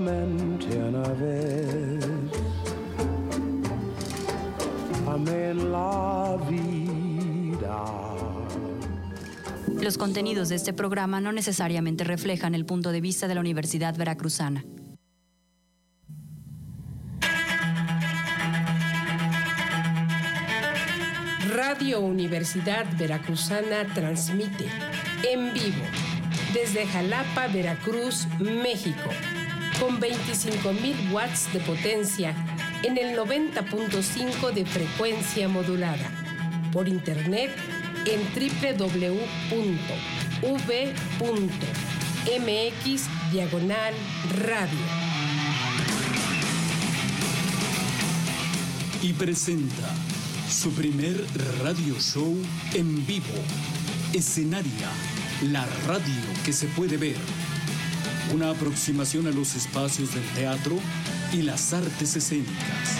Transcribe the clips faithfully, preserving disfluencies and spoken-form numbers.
solamente una vez. Amé la vida. Los contenidos de este programa no necesariamente reflejan el punto de vista de la Universidad Veracruzana. Radio Universidad Veracruzana transmite en vivo desde Jalapa, Veracruz, México, con veinticinco mil watts de potencia en el noventa punto cinco de frecuencia modulada, por internet en doble u doble u doble u punto v punto m x diagonal radio. Y presenta su primer radio show en vivo, Escenaria, la radio que se puede ver. Una aproximación a los espacios del teatro y las artes escénicas.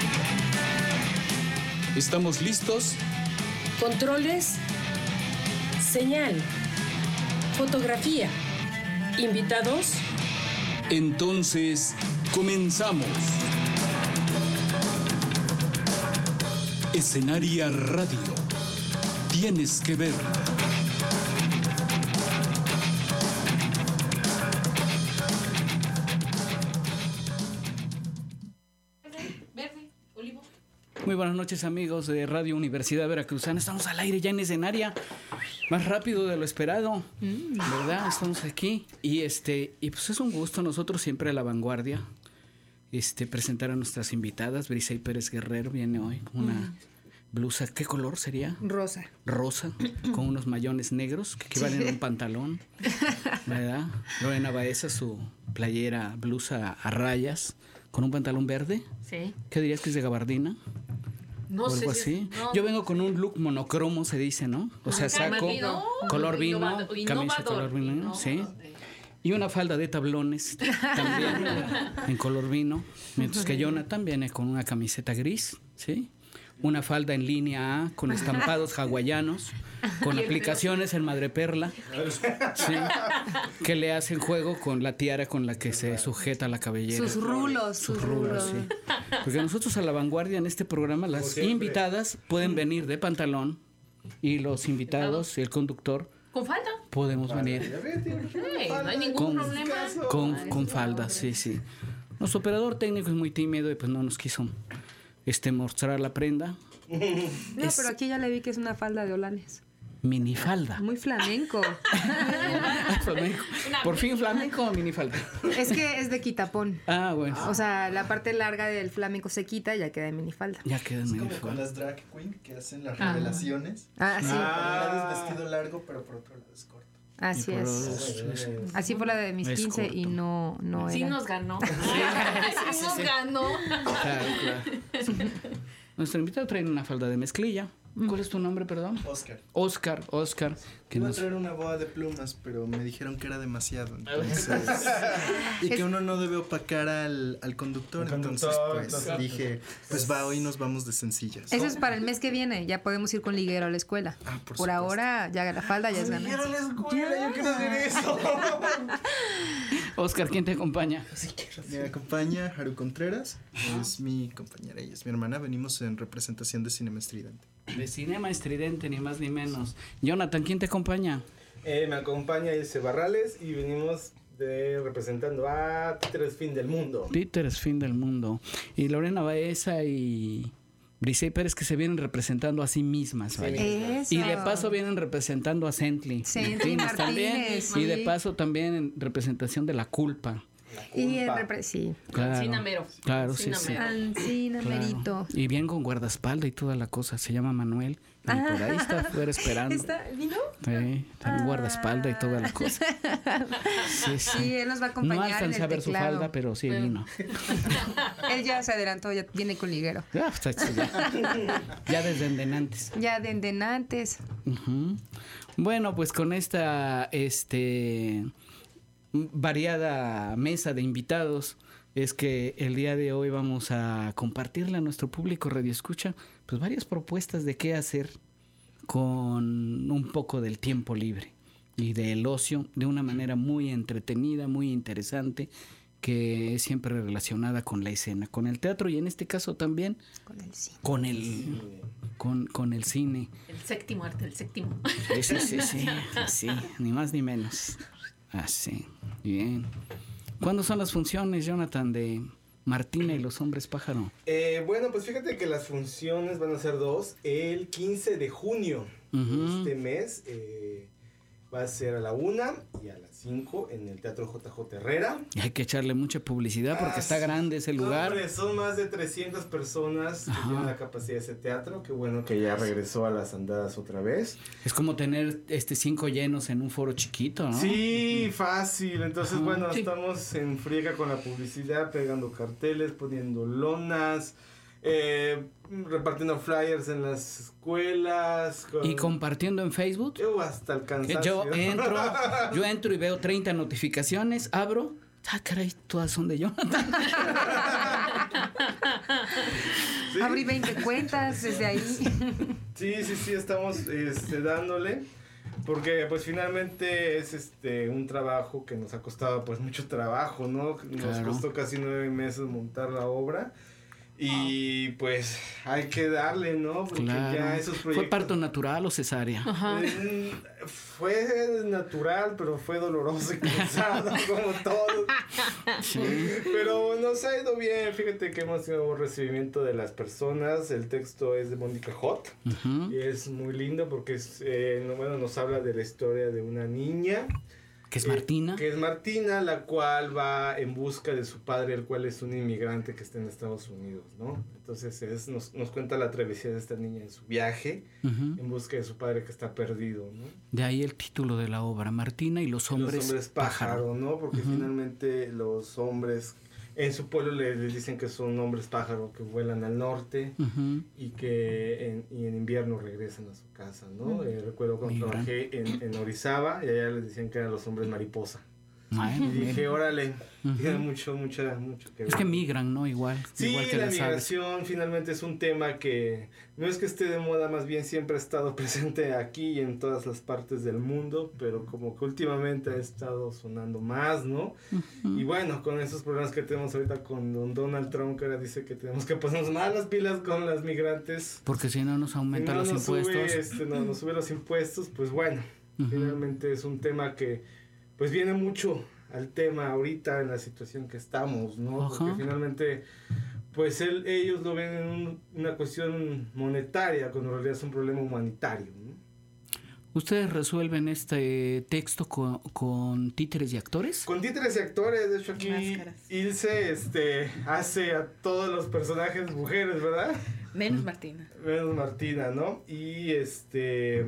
¿Estamos listos? Controles, señal, fotografía, invitados. Entonces, comenzamos. Escenaria Radio. Tienes que ver. Muy buenas noches, amigos de Radio Universidad Veracruzana. Estamos al aire ya en Escenaria, más rápido de lo esperado, ¿verdad? Estamos aquí y este y pues es un gusto, nosotros siempre a la vanguardia, este presentar a nuestras invitadas. Brisey Pérez Guerrero viene hoy con una mm. blusa, ¿qué color sería? Rosa. Rosa, con unos mayones negros que equivalen a un pantalón, ¿verdad? Lorena Baeza, su playera, blusa a rayas, con un pantalón verde. Sí. ¿Qué dirías que es de gabardina? No o sé algo si así. es, no, Yo vengo con un look monocromo, se dice, ¿no? O sea, saco no, color vino, innovador, camisa innovador, color vino, innovador. sí. Y una falda de tablones también en color vino, mientras que Jonathan viene con una camiseta gris, ¿sí? Una falda en línea A con estampados hawaianos, con aplicaciones en madreperla, ¿sí? Que le hacen juego con la tiara con la que se sujeta la cabellera. Sus rulos, sus, sus rulos, rulos. sí. Porque nosotros a la vanguardia en este programa, las invitadas pueden venir de pantalón y los invitados y el conductor ¿Con falda? podemos venir Sí, no hay ningún con, problema. con, con falda, sí, sí. Nuestro operador técnico es muy tímido y pues no nos quiso este mostrar la prenda. No, Es pero aquí ya le vi que es una falda de holanes. minifalda. Muy flamenco. Flamenco. Por fin flamenco o minifalda. Es que es de quitapón. Ah, bueno. O sea, la parte larga del flamenco se quita y ya queda en minifalda. Ya queda en Es como minifalda. con las drag queen que hacen las Ah. revelaciones. Ah, sí. Por un lado es vestido largo, pero por otro lado es corto. Así es. Sí, sí. Así fue la de mis Es quince corto. y no, no Sí era. nos ganó. Sí nos ganó. Claro, claro. Nuestro invitado trae una falda de mezclilla. ¿Cuál es tu nombre, perdón? Oscar. Oscar, Oscar. Que Iba a nos... traer una boa de plumas, pero me dijeron que era demasiado. Entonces, y que uno no debe opacar al, al conductor. El entonces, conductor, pues entonces, dije, pues va, hoy nos vamos de sencillas. Eso es para el mes que viene. Ya podemos ir con liguero a la escuela. Ah, por Por supuesto. ahora, ya la falda ya es Quiero ganancia. la escuela, yo quiero hacer eso. Oscar, ¿quién te acompaña? Me acompaña Haru Contreras, es mi compañera, ella es mi hermana. Venimos en representación de Cinema Estridente. De Cinema Estridente, ni más ni menos. Jonathan, ¿quién te acompaña? Eh, me acompaña Ilse Barrales y venimos de, representando a Títeres Fin del Mundo. Títeres Fin del Mundo. Y Lorena Baeza y Brisey Pérez, que se vienen representando a sí mismas, vaya. Eso. Y de paso vienen representando a Centli Centli Martínez también. Martínez, Y de sí. paso también en representación de La Culpa. Y el repre- sí. Claro. Ancina mero. Claro, sí, Ancina sí. mero. Ancina, Claro. merito. Y bien con guardaespaldas y toda la cosa. Se llama Manuel. Y por ahí está afuera esperando. ¿Está, ¿Vino? Sí, también guardaespaldas y toda la cosa. Sí, sí. Sí, él nos va a No acompañar en alcancé el a ver su teclado. falda, pero sí vino. Él ya se adelantó, ya viene con liguero. Ya, está hecho ya. Ya desde endenantes. Ya de endenantes. Ujú. Bueno, pues con esta este variada mesa de invitados es que el día de hoy vamos a compartirle a nuestro público Radio Escucha pues varias propuestas de qué hacer con un poco del tiempo libre y del ocio de una manera muy entretenida, muy interesante que es siempre relacionada con la escena, con el teatro y en este caso también Con el cine. con el, con, con el cine. El séptimo arte, el séptimo. Sí, sí, sí, sí, sí, ni más ni menos. Así, bien. ¿Cuándo son las funciones, Jonathan, de Martina y los hombres pájaro? Eh, bueno, pues fíjate que las funciones van a ser dos. El quince de junio de Ujú. este mes eh, va a ser a la una y a las cinco en el Teatro J J Herrera. Y hay que echarle mucha publicidad porque Ah, está sí. grande ese lugar. Hombre, son más de trescientas personas que Ajá. tienen la capacidad de ese teatro. Qué bueno que ya regresó a las andadas otra vez. Es como tener este cinco llenos en un foro chiquito, ¿no? Sí, fácil. Entonces, Ajá. bueno, Sí. estamos en friega con la publicidad, pegando carteles, poniendo lonas, eh, repartiendo flyers en las escuelas. Con... Y compartiendo en Facebook. Yo hasta el Que cansancio. Yo entro, yo entro y veo treinta notificaciones, abro, ah, caray, todas son de Jonathan. Sí. Abrí veinte cuentas desde ahí. Sí, sí, sí, estamos este, dándole. Porque pues finalmente es este un trabajo que nos ha costado pues mucho trabajo, ¿no? Nos Claro. costó casi nueve meses montar la obra. Y pues hay que darle, ¿no? Porque Claro. ya esos proyectos... ¿Fue parto natural o cesárea? Ajá. Eh, Fue natural, pero fue doloroso y cansado, como todo. Sí. Pero nos ha ido bien. Fíjate que hemos tenido un recibimiento de las personas. El texto es de Mónica Hot. Ujú. Y es muy lindo porque es, eh, no- bueno, nos habla de la historia de una niña. ¿Que es eh, Martina? que es Martina, la cual va en busca de su padre, el cual es un inmigrante que está en Estados Unidos, ¿no? Entonces es, nos, nos cuenta la travesía de esta niña en su viaje, Ujú. en busca de su padre que está perdido, ¿no? De ahí el título de la obra, Martina y los hombres, los hombres pájaro, ¿no? Porque Ujú. finalmente los hombres en su pueblo le- les dicen que son hombres pájaro que vuelan al norte Ujú. y que en, y en invierno regresan a su casa, ¿no? Eh, recuerdo cuando Migran. trabajé en, en Orizaba y allá les decían que eran los hombres mariposa. Bueno, Y dije, mira. órale, Ujú. tiene mucho, mucha, mucho que ver. Es que migran, ¿no? Igual, Sí, igual que la las aves. migración finalmente es un tema que no es que esté de moda, más bien siempre ha estado presente aquí y en todas las partes del mundo, pero como que últimamente ha estado sonando más, ¿no? Ujú. Y bueno, con esos problemas que tenemos ahorita con don Donald Trump, que ahora dice que tenemos que ponernos más las pilas con las migrantes. Porque si no nos Si aumentan no los nos impuestos. Sube, este, no, nos sube los impuestos, pues bueno, Ujú. finalmente es un tema que pues viene mucho al tema ahorita en la situación que estamos, ¿no? Ajá. Porque finalmente pues él, ellos lo ven en un- una cuestión monetaria cuando en realidad es un problema humanitario, ¿no? ¿Ustedes resuelven este texto con, con títeres y actores? Con títeres y actores, de hecho aquí Máscaras. Ilse este, hace a todos los personajes mujeres, ¿verdad? Menos Martina. Menos Martina, ¿no? Y este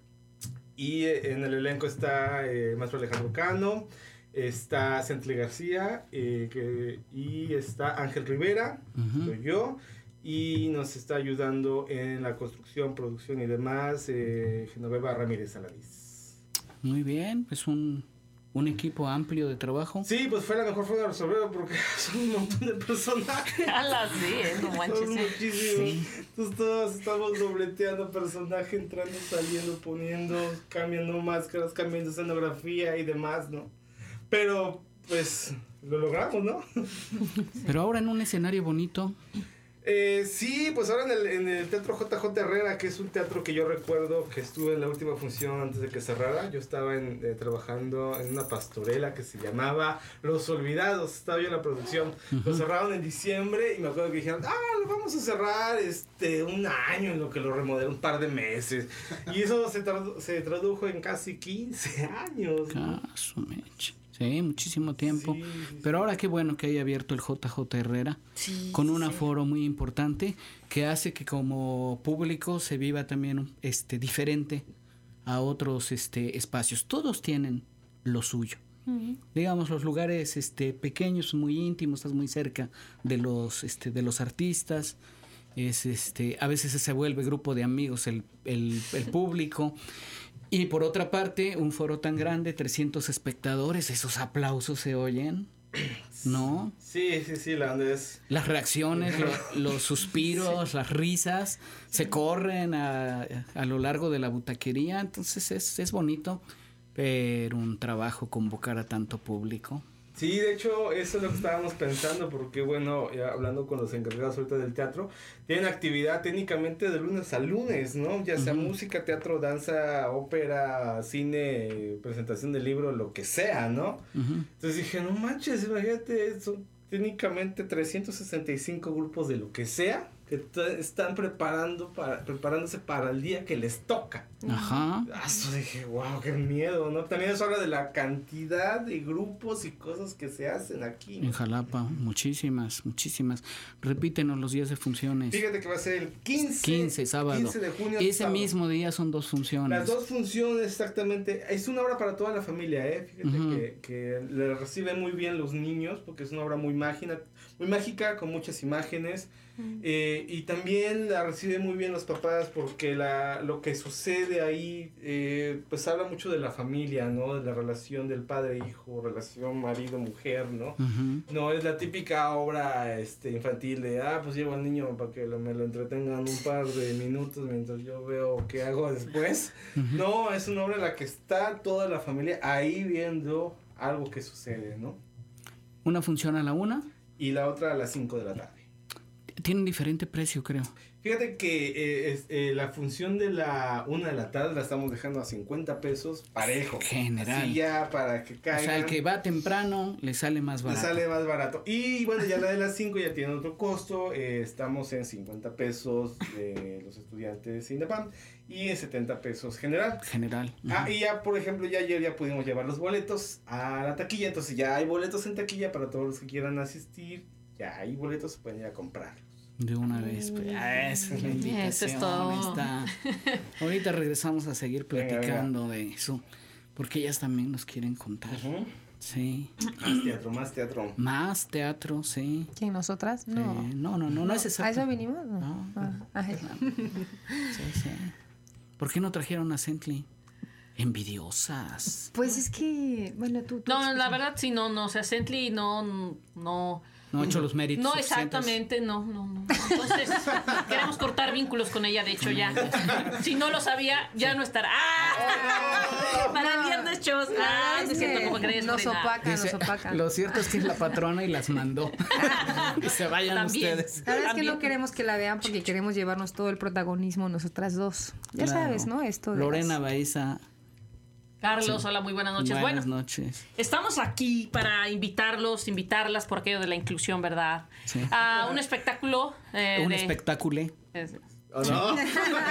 y en el elenco está eh, el maestro Alejandro Cano, está Centle García eh, que, y está Ángel Rivera, Ujú. soy yo, y nos está ayudando en la construcción, producción y demás eh, Genoveva Ramírez Alanís. Muy bien, es un, un equipo amplio de trabajo. Sí, pues fue la mejor forma de resolverlo porque son un montón de personajes. Ala, sí, ¿eh? No manches. Son muchísimos. Sí. Entonces todos estamos dobleteando personaje, entrando, saliendo, poniendo, cambiando máscaras, cambiando escenografía y demás, ¿no? Pero, pues, lo logramos, ¿no? Pero ahora en un escenario bonito. Eh, sí, pues ahora en el, en el Teatro J J Herrera, que es un teatro que yo recuerdo que estuve en la última función antes de que cerrara. Yo estaba en, eh, trabajando en una pastorela que se llamaba Los Olvidados. Estaba yo en la producción. Lo cerraron en diciembre y me acuerdo que dijeron, ah, lo vamos a cerrar este, un año en lo que lo remodelé, un par de meses. Y eso se, tradu- se tradujo en casi quince años, ¿no? Caso, mecha. Sí, muchísimo tiempo. Sí, sí, sí. Pero ahora qué bueno que haya abierto el J J Herrera Sí, con sí, un sí. aforo muy importante que hace que como público se viva también este diferente a otros este espacios. Todos tienen lo suyo. Digamos los lugares este pequeños, muy íntimos, estás muy cerca de los este de los artistas. Es este a veces se vuelve grupo de amigos el el, el público. Y por otra parte, un foro tan grande, trescientos espectadores, esos aplausos se oyen, ¿no? Sí, sí, sí, la onda es... Las reacciones, lo- los suspiros, las risas, se corren a, a lo largo de la butaquería, entonces es, es bonito, pero un trabajo convocar a tanto público. Sí, de hecho, eso es lo que estábamos pensando, porque bueno, ya hablando con los encargados ahorita del teatro, tienen actividad técnicamente de lunes a lunes, ¿no? Ya sea uh-huh. música, teatro, danza, ópera, cine, presentación de libro, lo que sea, ¿no? Uh-huh. Entonces dije, no manches, imagínate, son técnicamente trescientos sesenta y cinco grupos de lo que sea, que t- están preparando para, preparándose para el día que les toca. Ajá. Ah, eso dije, wow, qué miedo, ¿no? También eso habla de la cantidad de grupos y cosas que se hacen aquí, ¿no? En Jalapa, muchísimas, muchísimas. Repítenos los días de funciones. Fíjate que va a ser el quince, quince sábado. quince de junio. Ese sábado. Mismo día son dos funciones. Las dos funciones, exactamente. Es una obra para toda la familia, ¿eh? Fíjate uh-huh. que, que le reciben muy bien los niños, porque es una obra muy mágica, muy mágica, con muchas imágenes. Uh-huh. Eh, y también la reciben muy bien los papás, porque la, lo que sucede ahí, eh, pues habla mucho de la familia, ¿no? De la relación del padre-hijo, relación marido-mujer, ¿no? Uh-huh. No es la típica obra este, infantil de, ah, pues llevo al niño para que lo, me lo entretengan un par de minutos mientras yo veo qué hago después. Uh-huh. No, es una obra en la que está toda la familia ahí viendo algo que sucede, ¿no? Una funciona a la una. Y la otra a las cinco de la tarde. Tienen diferente precio, creo. Fíjate que eh, es, eh, la función de la una de la tarde la estamos dejando a cincuenta pesos parejo. General. Así ya para que caigan. O sea, el que va temprano le sale más barato. Le sale más barato. Y bueno, ya la de las cinco ya tiene otro costo. Eh, estamos en cincuenta pesos de los estudiantes Indepam y en setenta pesos general. General. Uh-huh. Ah, y ya, por ejemplo, ya ayer ya pudimos llevar los boletos a la taquilla. Entonces ya hay boletos en taquilla para todos los que quieran asistir. Ya hay boletos, se pueden ir a comprar. De una vez, pues, ah, esa es la invitación. Eso es todo. Está. Ahorita regresamos a seguir platicando venga, venga. de eso, porque ellas también nos quieren contar. Uh-huh. Sí. Más teatro, más teatro. Más teatro, sí. ¿Quién, nosotras? No. Eh, no, no, no, no, no es exacto. ¿A eso vinimos? No. no, ah, ah, sí, sí. ¿Por qué no trajeron a Cently? Envidiosas. Pues es que, bueno, tú... tú no, la verdad sí, no, no, o sea, Cently no, no... No ha hecho los méritos. No, exactamente, no, no, no. Entonces, queremos cortar vínculos con ella, de hecho, ya. Si no lo sabía, ya sí. no estará. ¡Ah! Para el viernes, chavos. Ah, es me siento como crees, nos opaca, Dice, nos opaca. Lo cierto es que es la patrona y las mandó. Y se vayan También. ustedes. La verdad También. es que no queremos que la vean porque queremos llevarnos todo el protagonismo nosotras dos. Ya claro. sabes, ¿no? Esto de Lorena las... Baiza. Carlos, sí. hola, muy buenas noches. Buenas bueno, noches. Estamos aquí para invitarlos, invitarlas por aquello de la inclusión, ¿verdad? Sí. A un espectáculo. Eh, un de... espectáculo. Es... ¿O no? no,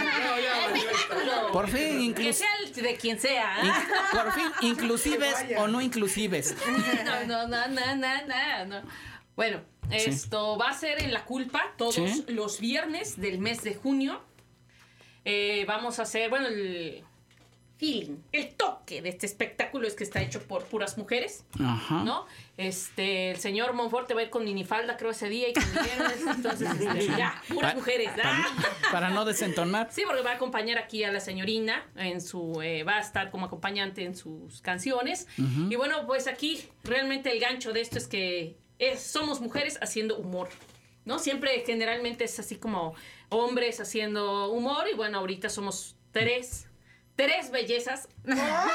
ya, por fin, inclusive. Que sea el de quien sea. ¿eh? In- por fin, inclusives o no inclusives. No, no, no, no, no, no, no. Bueno, sí. Esto va a ser en La Culpa todos sí. los viernes del mes de junio. Eh, vamos a hacer, bueno, el feeling, el toque de este espectáculo es que está hecho por puras mujeres. Ajá. ¿No? Este, el señor Monfort te va a ir con minifalda, creo, ese día y con viernes, entonces, este, ya, puras pa, mujeres. Pa, ¡Ah! Para no desentonar. Sí, porque va a acompañar aquí a la señorina en su, eh, va a estar como acompañante en sus canciones. Uh-huh. Y bueno, pues aquí realmente el gancho de esto es que es, somos mujeres haciendo humor, ¿no? Siempre generalmente es así como hombres haciendo humor y bueno, ahorita somos tres, tres bellezas oh,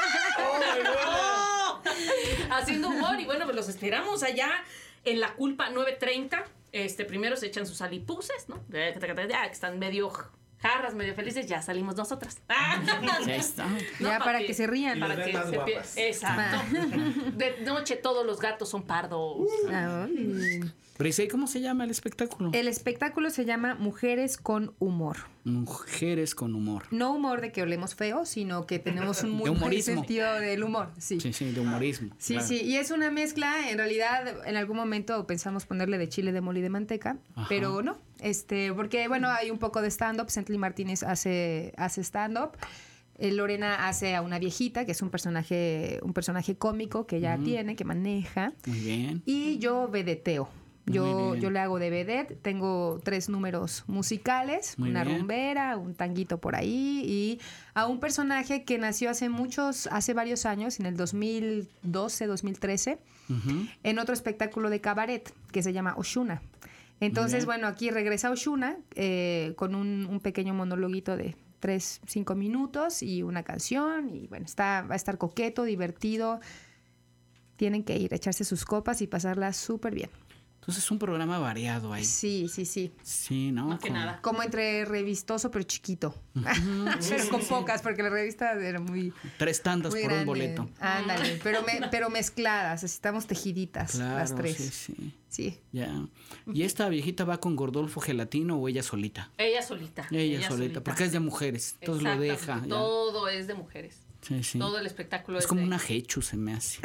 oh, haciendo humor y bueno, pues los esperamos allá en La Culpa nueve treinta. Este, primero se echan sus alipuses, ¿no? Ya que están medio jarras, medio felices, ya salimos nosotras. Ya está. ¿No? Ya para, para que, que se rían. Para que se guapas. Exacto. De noche todos los gatos son pardos. Ay. Pero ¿y cómo se llama el espectáculo? El espectáculo se llama Mujeres con Humor. Mujeres con humor. No humor de que olemos feo, sino que tenemos un muy buen sentido del humor. Sí, sí, sí de humorismo. Sí, claro. sí. Y es una mezcla, en realidad, en algún momento pensamos ponerle de chile de mole y de manteca, ajá, pero no. Este, porque, bueno, hay un poco de stand-up. Cently Martínez hace, hace stand-up. Eh, Lorena hace a una viejita, que es un personaje, un personaje cómico que ella uh-huh. tiene, que maneja. Muy bien. Y yo vedeteo. Yo, yo le hago de vedette, tengo tres números musicales, Muy una bien. rumbera, un tanguito por ahí y a un personaje que nació hace muchos, hace varios años, en el dos mil doce, dos mil trece, uh-huh. en otro espectáculo de cabaret que se llama Oshuna. Entonces, bueno, aquí regresa Oshuna eh, con un, un pequeño monologuito de tres, cinco minutos y una canción y bueno, está, va a estar coqueto, divertido. tienen que ir a echarse sus copas y pasarla súper bien. Entonces es un programa variado ahí. Sí, sí, sí. Sí, ¿no? Más que Como- nada. Como entre revistoso pero chiquito. Pero con pocas, porque la revista era muy, Tres tandas muy por grande. un boleto. Ándale, pero, me- pero mezcladas, así estamos tejiditas Claro, las tres. sí, sí. Sí. Ya. ¿Y esta viejita va con Gordolfo Gelatino o ella solita? Ella solita. Ella, solita, porque es de mujeres. Entonces lo deja. Exactamente, ya. Todo es de mujeres. Sí, sí. Todo el espectáculo Es es, como de... una hechu, se me hace.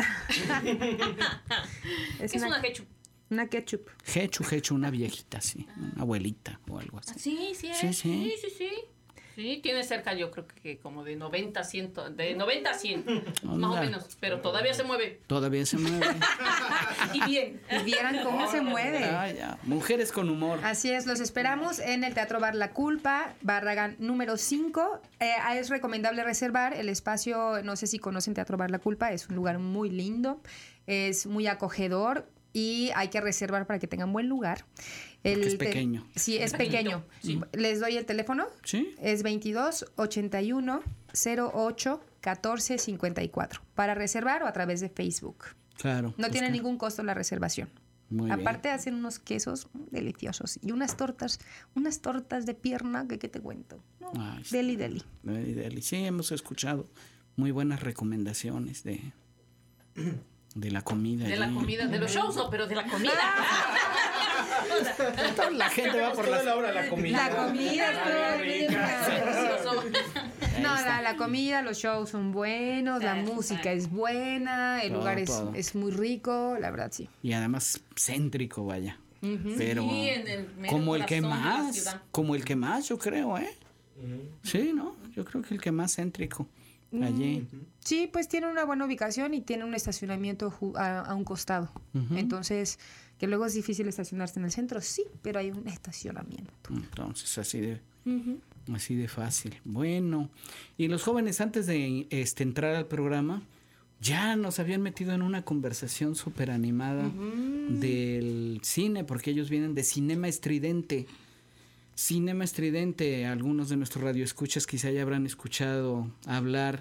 Es, Es una, una ketchup. una ketchup. Hechu, hechu, una viejita, sí. Una abuelita o algo así. Sí, sí, es. Sí, Sí, sí. sí, sí, sí. Sí, tiene cerca yo creo que como de noventa a cien, de noventa a cien, más o Anda. menos, pero todavía se mueve. Todavía se mueve. Y bien. Y vieran cómo se mueve. Ah, ya. Mujeres con humor. Así es, los esperamos en el Teatro Bar La Culpa, Barragán número cinco. Eh, es recomendable reservar el espacio, no sé si conocen Teatro Bar La Culpa, es un lugar muy lindo, es muy acogedor y hay que reservar para que tengan buen lugar. El Porque es te- pequeño. Sí, es pequeño. Sí. Les doy el teléfono. ¿Sí? Es veintidós ochenta y uno cero ocho catorce cincuenta y cuatro para reservar o a través de Facebook. Claro. No tiene busca. ningún costo la reservación. Muy bien. Aparte hacen unos quesos deliciosos y unas tortas, unas tortas de pierna que qué te cuento. No, Ay, sí. deli deli. Deli, deli. Sí, hemos escuchado muy buenas recomendaciones de, de la comida. De la allí. comida, de los shows, no, pero de la comida. Toda la gente va por Toda las... la hora la comida. La comida es toda Delicioso. No, la, la comida, los shows son buenos, la Exacto. música es buena, el Todo, lugar es, todo. es muy rico, la verdad sí. Y además céntrico, vaya. Pero Sí, en el mero como el que corazón de la más, ciudad. como el que más, yo creo, ¿eh? Sí, ¿no? Yo creo que el que más céntrico allí. Sí, pues tiene una buena ubicación y tiene un estacionamiento ju- a, a un costado. Entonces, que luego es difícil estacionarse en el centro, sí, pero hay un estacionamiento. Entonces, así de, así de fácil. Bueno, y los jóvenes antes de este, entrar al programa, ya nos habían metido en una conversación súper animada del cine, porque ellos vienen de Cinema Estridente. Cinema Estridente, algunos de nuestros radioescuchas quizá ya habrán escuchado hablar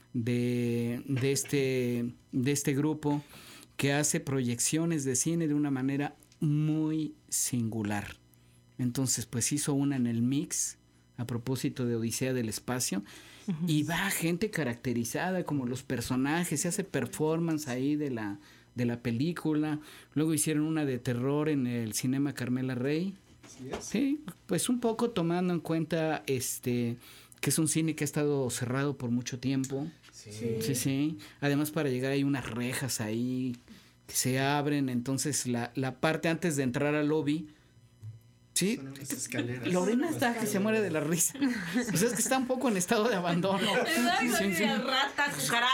de, de, este, de este grupo que hace proyecciones de cine de una manera muy singular. Entonces, pues hizo una en el Mix, a propósito de Odisea del Espacio, y va gente caracterizada como los personajes, se hace performance ahí de la, de la película. Luego hicieron una de terror en el Cinema Carmela Rey. Así es. Sí, pues un poco tomando en cuenta este que es un cine que ha estado cerrado por mucho tiempo. Sí. Sí, sí. Además, para llegar hay unas rejas ahí que se abren, entonces la, la parte antes de entrar al lobby, sí, Son unas escaleras. Lorena está que se muere de la risa. O sea, es que está un poco en estado de abandono. Exacto, Sí, sí. ratas,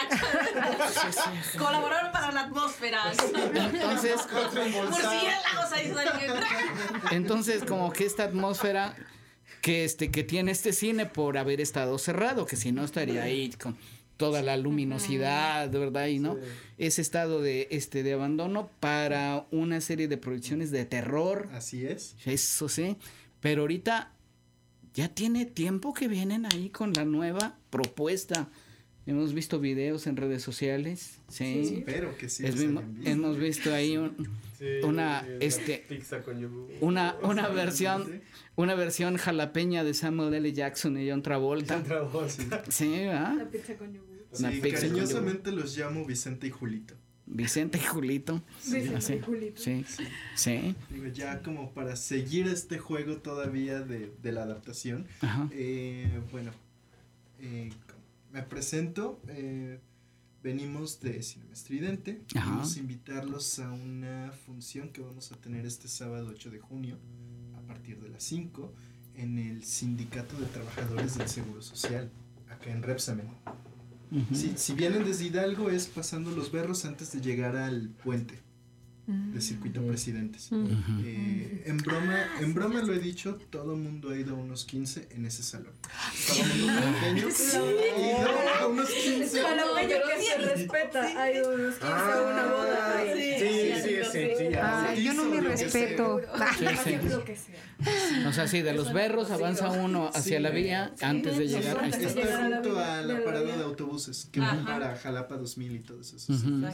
cucarachas. Colaboraron para la atmósfera. Entonces, Murciélagos ahí saliendo. entonces como que esta atmósfera que este que tiene este cine por haber estado cerrado, que si no estaría ahí con toda la luminosidad, de verdad, y no, ese estado de este de abandono para una serie de proyecciones de terror. Así es. Eso sí, pero ahorita ya tiene tiempo que vienen ahí con la nueva propuesta. Hemos visto videos en redes sociales, sí. Espero que sí. Es los mismo- hayan visto. hemos visto ahí un- Sí, una la este pizza con yogur. una una versión una versión jalapeña de Samuel L. Jackson y John Travolta. Otra voz. Sí, ¿verdad? La pizza con yogur. Una Sí, pizza con cariñosamente los llamo Vicente y Julito. Vicente y Julito. Vicente Así. y Julito. Sí. Sí. Digo, ya como para seguir este juego todavía de, de la adaptación. Ajá. Eh, bueno, eh, me presento. eh, venimos de Cinema Estridente. Ajá. Vamos a invitarlos a una función que vamos a tener este sábado ocho de junio a partir de las cinco en el Sindicato de Trabajadores del Seguro Social, acá en Repsamen. Ujú. Si, si vienen desde Hidalgo es pasando los berros antes de llegar al puente de Circuito Presidentes. Ujú. Eh, en broma, en broma lo he dicho, todo el mundo ha ido a unos quince en ese salón. Todo el mundo norteño ha ido a unos quince. Jalapeño que se respeta. Hay unos quince a una boda. Ah, sí, sí, sí, sí, sí, ya. Ay, yo no me respeto. Sí, sí. O sea, sí, de los berros avanza uno hacia la vía antes de llegar a Está este. junto a la parada de autobuses que va para Jalapa dos mil y todos esos. Ujú. Exactamente.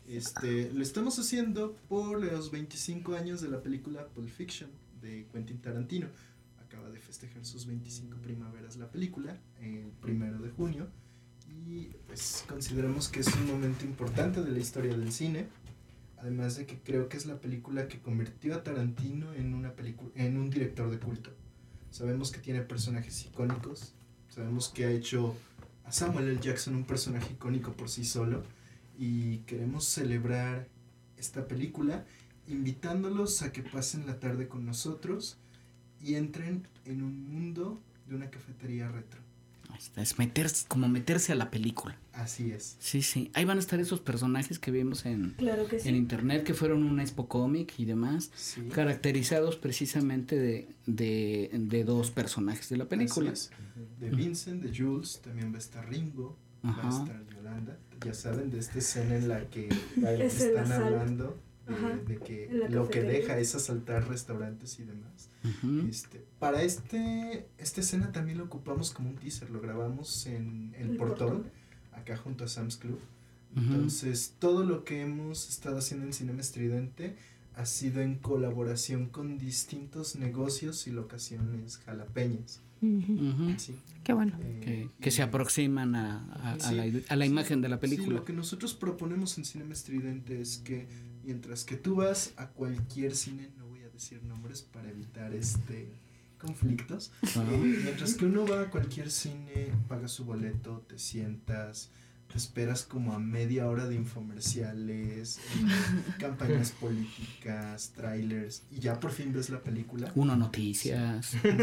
Este, lo estamos haciendo por los veinticinco años de la película Pulp Fiction de Quentin Tarantino. Acaba de festejar sus veinticinco primaveras la película, el primero de junio, y pues consideramos que es un momento importante de la historia del cine, además de que creo que es la película que convirtió a Tarantino en una película, en un director de culto. Sabemos que tiene personajes icónicos, sabemos que ha hecho a Samuel L. Jackson un personaje icónico por sí solo, y queremos celebrar esta película invitándolos a que pasen la tarde con nosotros y entren en un mundo de una cafetería retro. Es meterse, como meterse a la película. Así es. Sí, sí. Ahí van a estar esos personajes que vimos en, claro que sí. en internet, que fueron una expo cómic y demás, sí. caracterizados precisamente de, de, de dos personajes de la película. Así es. De Vincent, de Jules, también va a estar Ringo, Ajá. va a estar Yolanda. Ya saben, de esta escena en la que es están hablando de, de que lo que deja es asaltar restaurantes y demás. Uh-huh. Este, para este esta escena también lo ocupamos como un teaser, lo grabamos en el, el portón, portón, acá junto a Sam's Club. Uh-huh. Entonces, todo lo que hemos estado haciendo en Cinema Estridente ha sido en colaboración con distintos negocios y locaciones jalapeñas. Uh-huh. Sí. Qué bueno. Eh, que, que se aproximan a, a, sí, a, la, a la imagen sí, de la película. Sí, lo que nosotros proponemos en Cinema Estridente es que mientras que tú vas a cualquier cine, no voy a decir nombres para evitar este conflictos, uh-huh. eh, mientras que uno va a cualquier cine, pagas su boleto, te sientas, te esperas como a media hora de infomerciales, eh, campañas políticas, trailers, y ya por fin ves la película. Uno noticias. eh,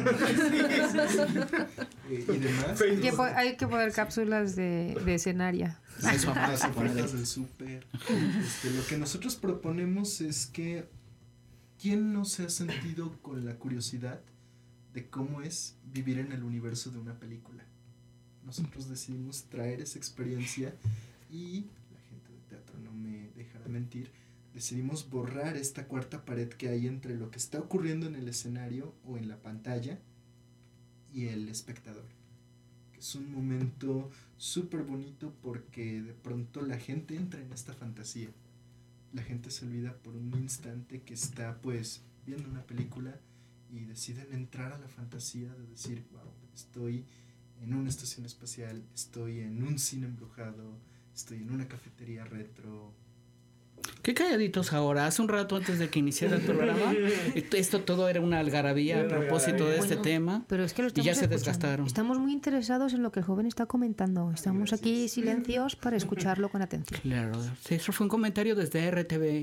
y demás. Hay que, po- hay que poner cápsulas de, de escenaria. Eso, las ofertas del súper. Este, lo que nosotros proponemos es que ¿quién no se ha sentido con la curiosidad de cómo es vivir en el universo de una película? Nosotros decidimos traer esa experiencia y la gente de teatro no me dejará mentir, decidimos borrar esta cuarta pared que hay entre lo que está ocurriendo en el escenario o en la pantalla y el espectador. Que es un momento súper bonito porque de pronto la gente entra en esta fantasía. La gente se olvida por un instante que está pues viendo una película y deciden entrar a la fantasía de decir, wow, estoy en una estación espacial, estoy en un cine embrujado, estoy en una cafetería retro. Qué calladitos ahora. Hace un rato antes de que iniciara el programa, esto todo era una algarabía a propósito de este bueno, tema. Pero es que lo y ya se escuchando. desgastaron. Estamos muy interesados en lo que el joven está comentando. Estamos Gracias. aquí silencios para escucharlo con atención. Claro, sí, eso fue un comentario desde R T V.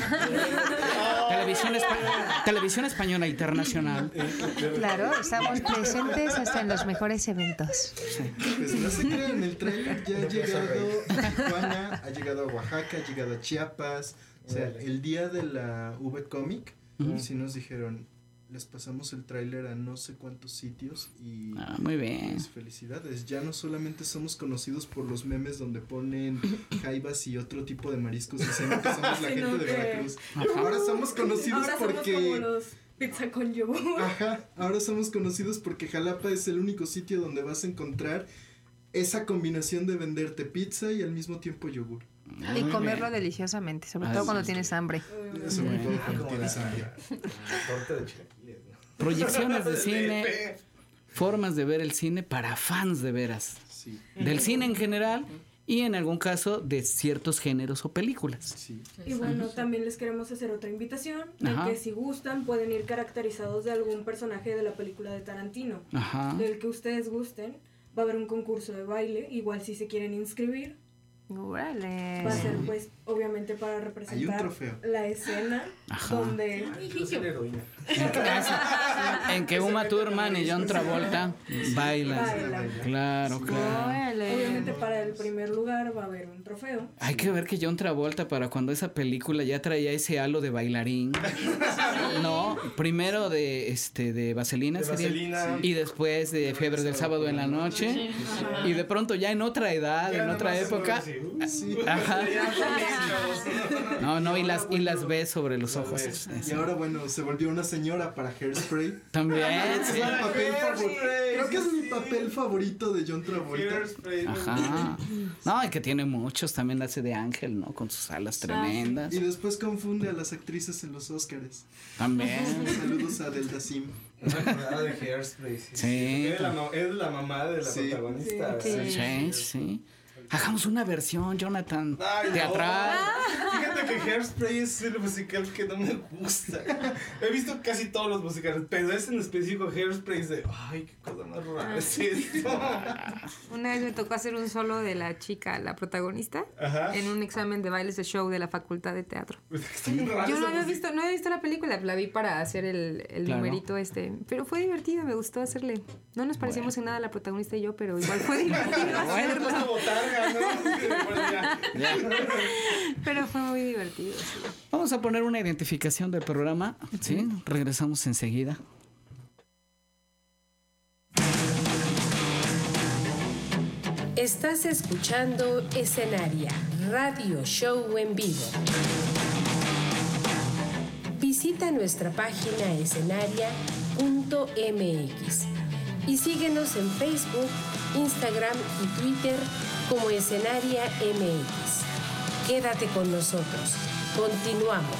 Televisión, Espa- Televisión Española Internacional. Claro, estamos presentes hasta en los mejores eventos. Sí. Pues no se crean, el trailer ya ha llegado a Tijuana, ha llegado a Oaxaca, ha llegado a Chiapas. O sea, el día de la V-Comic, uh-huh. sí nos dijeron, les pasamos el tráiler a no sé cuántos sitios y ah, muy bien. Pues, felicidades. Ya no solamente somos conocidos por los memes donde ponen jaibas y otro tipo de mariscos diciendo que somos la gente de Veracruz. Ahora somos conocidos ahora porque somos como los pizza con yogur. Ajá, ahora somos conocidos porque Jalapa es el único sitio donde vas a encontrar esa combinación de venderte pizza y al mismo tiempo yogur. Y comerlo deliciosamente, sobre todo cuando tienes hambre. Sobre todo cuando tienes hambre. Torta de chilaquiles, ¿no? Proyecciones de cine, formas de ver el cine para fans de veras. Sí. Del cine en general y en algún caso de ciertos géneros o películas. Sí. Y bueno, también les queremos hacer otra invitación de Ajá. que si gustan pueden ir caracterizados de algún personaje de la película de Tarantino. Ajá. Del que ustedes gusten. Va a haber un concurso de baile, igual si se quieren inscribir. Órale. Va a ser pues obviamente para Hay un representar trofeo. la escena Ajá. donde En que Uma Thurman y John Travolta bailan. Bailan. Claro, claro. Órale. obviamente para el primer lugar va a haber un trofeo. Hay que ver que John Travolta para cuando esa película ya traía ese halo de bailarín. No, primero de este de Vaselina, De sería, Vaselina. y después de Fiebre del Sábado en la Noche y de pronto ya en otra edad, Ya en nada otra más época, sí. uh, Sí. Ajá. No, no, y las, y las ves sobre los ojos. Es- es- Y ahora, bueno, se volvió una señora para Hairspray. También, Es sí. mi papel Hairspray, favor- Creo que es mi sí, papel favorito de John Travolta. Hairspray. Ajá. No, y que tiene muchos, también hace de ángel, ¿no? Con sus alas tremendas. Y después confunde a las actrices en los Oscars. También. Saludos a Delta Sim. No me acordaba de Hairspray. Sí. Sí. Es la, ma- es la mamá de la Sí. protagonista. Sí, sí. Hagamos una versión, Jonathan, Ay, no. teatral. Fíjate que Hairspray es el musical que no me gusta. He visto casi todos los musicales, pero ese en específico, Hairspray, es de, ay, qué cosa más rara es esto. Una vez me tocó hacer un solo de la chica, la protagonista, Ajá. en un examen de bailes de show de la Facultad de Teatro. Está bien raro Yo no esa había música. visto, no había visto la película, la vi para hacer el, el Claro. numerito este, pero fue divertido, me gustó hacerle. No nos parecíamos en nada la protagonista y yo, pero igual fue divertido hacerlo. Una botarga, ¿no? Bueno, ya. Pero fue muy divertido. Sí. Vamos a poner una identificación del programa, ¿sí? Regresamos enseguida. Estás escuchando Escenaria, radio show en vivo. Visita nuestra página escenaria punto m x y síguenos en Facebook, Instagram y Twitter como Escenaria M X. Quédate con nosotros. Continuamos.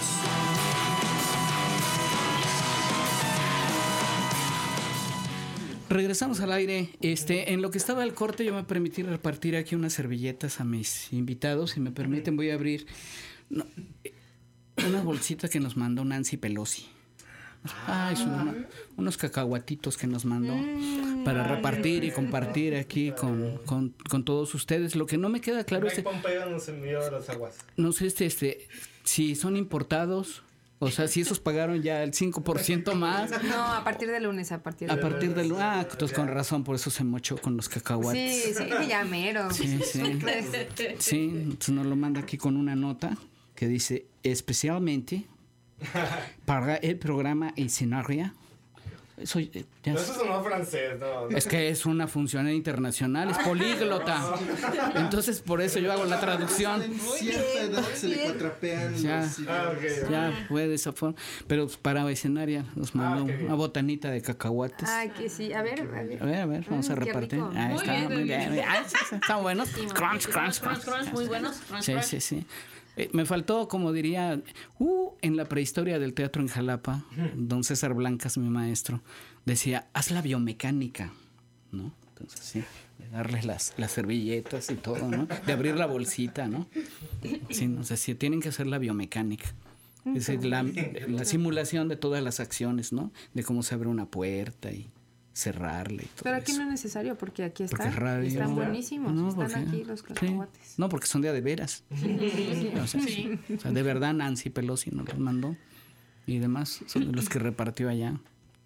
Regresamos al aire. Este, en lo que estaba el corte, yo me permití repartir aquí unas servilletas a mis invitados. Si me permiten, voy a abrir no, eh, unas bolsitas que nos mandó Nancy Pelosi. Ay, son una- unos cacahuatitos que nos mandó para repartir y compartir aquí con, con, con todos ustedes. Lo que no me queda claro es, Mike Pompeo nos envió las aguas. no sé este, este, si son importados, o sea, si esos pagaron ya el cinco por ciento más. No, a partir de lunes, a partir de A partir del... Ah, entonces con razón, por eso se mochó con los cacahuates. Sí, sí, que ya mero. Sí, sí. Sí, entonces nos lo manda aquí con una nota que dice, especialmente para el programa Escenaria. Eso, eh, ya No, es, eso sonó francés, no. no. es que es una funcionaria internacional, es políglota. Entonces por eso yo hago la traducción. En cierta edad se le cuatrapean Ya. los Ah, ok. idiomas. Ya fue de esa forma. Pero para Escenaria nos mandó Ah, qué bien. una botanita de cacahuates. Ay, que sí. A ver, a ver. A ver, a ver, vamos a Mm, qué repartir. rico. Ahí Muy está, bien, muy muy bien. bien. Ah, sí, sí, están buenos. Crunch, crunch, Crunch, crunch. crunch, muy buenos. Crunch, Sí, crunch. sí, sí. Eh, me faltó, como diría, uh, en la prehistoria del teatro en Jalapa, don César Blancas, mi maestro, decía, haz la biomecánica, ¿no? Entonces, sí, de darles las, las servilletas y todo, ¿no? De abrir la bolsita, ¿no? Sí, no sé, sí, tienen que hacer la biomecánica. Es decir, la, la simulación de todas las acciones, ¿no? De cómo se abre una puerta y cerrarle y todo Pero aquí eso. no es necesario porque aquí Porque están. es radio. Están buenísimos. No, están porque- aquí los sí. cacahuates. No, porque son de a de veras. O sea, Sí. o sea, de verdad Nancy Pelosi nos los mandó. Y demás son de los que repartió allá.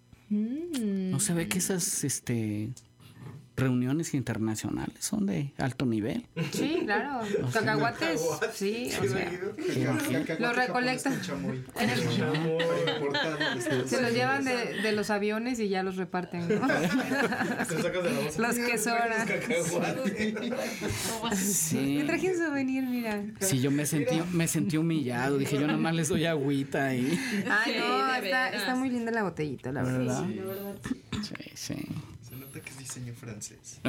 Mm. No se ve que esas este reuniones internacionales son de alto nivel. Sí, claro. Cacahuates. Sí, o sea. Cacahuate Lo recolectan. japonés con chamoy. En el- Chamoy. Importado de Estados Se los Unidos. llevan de, de los aviones y ya los reparten, ¿no? Te sacas de la bolsa. Los que sobran. Sí. Me traje un souvenir, mira. Sí, yo me sentí, me sentí humillado. Dije, yo nomás les doy agüita y. Ay, Sí, no, de está, veras. está muy linda la botellita, la verdad. ¿Verdad? Sí, la verdad. Sí, sí. Se nota que es diseño francés.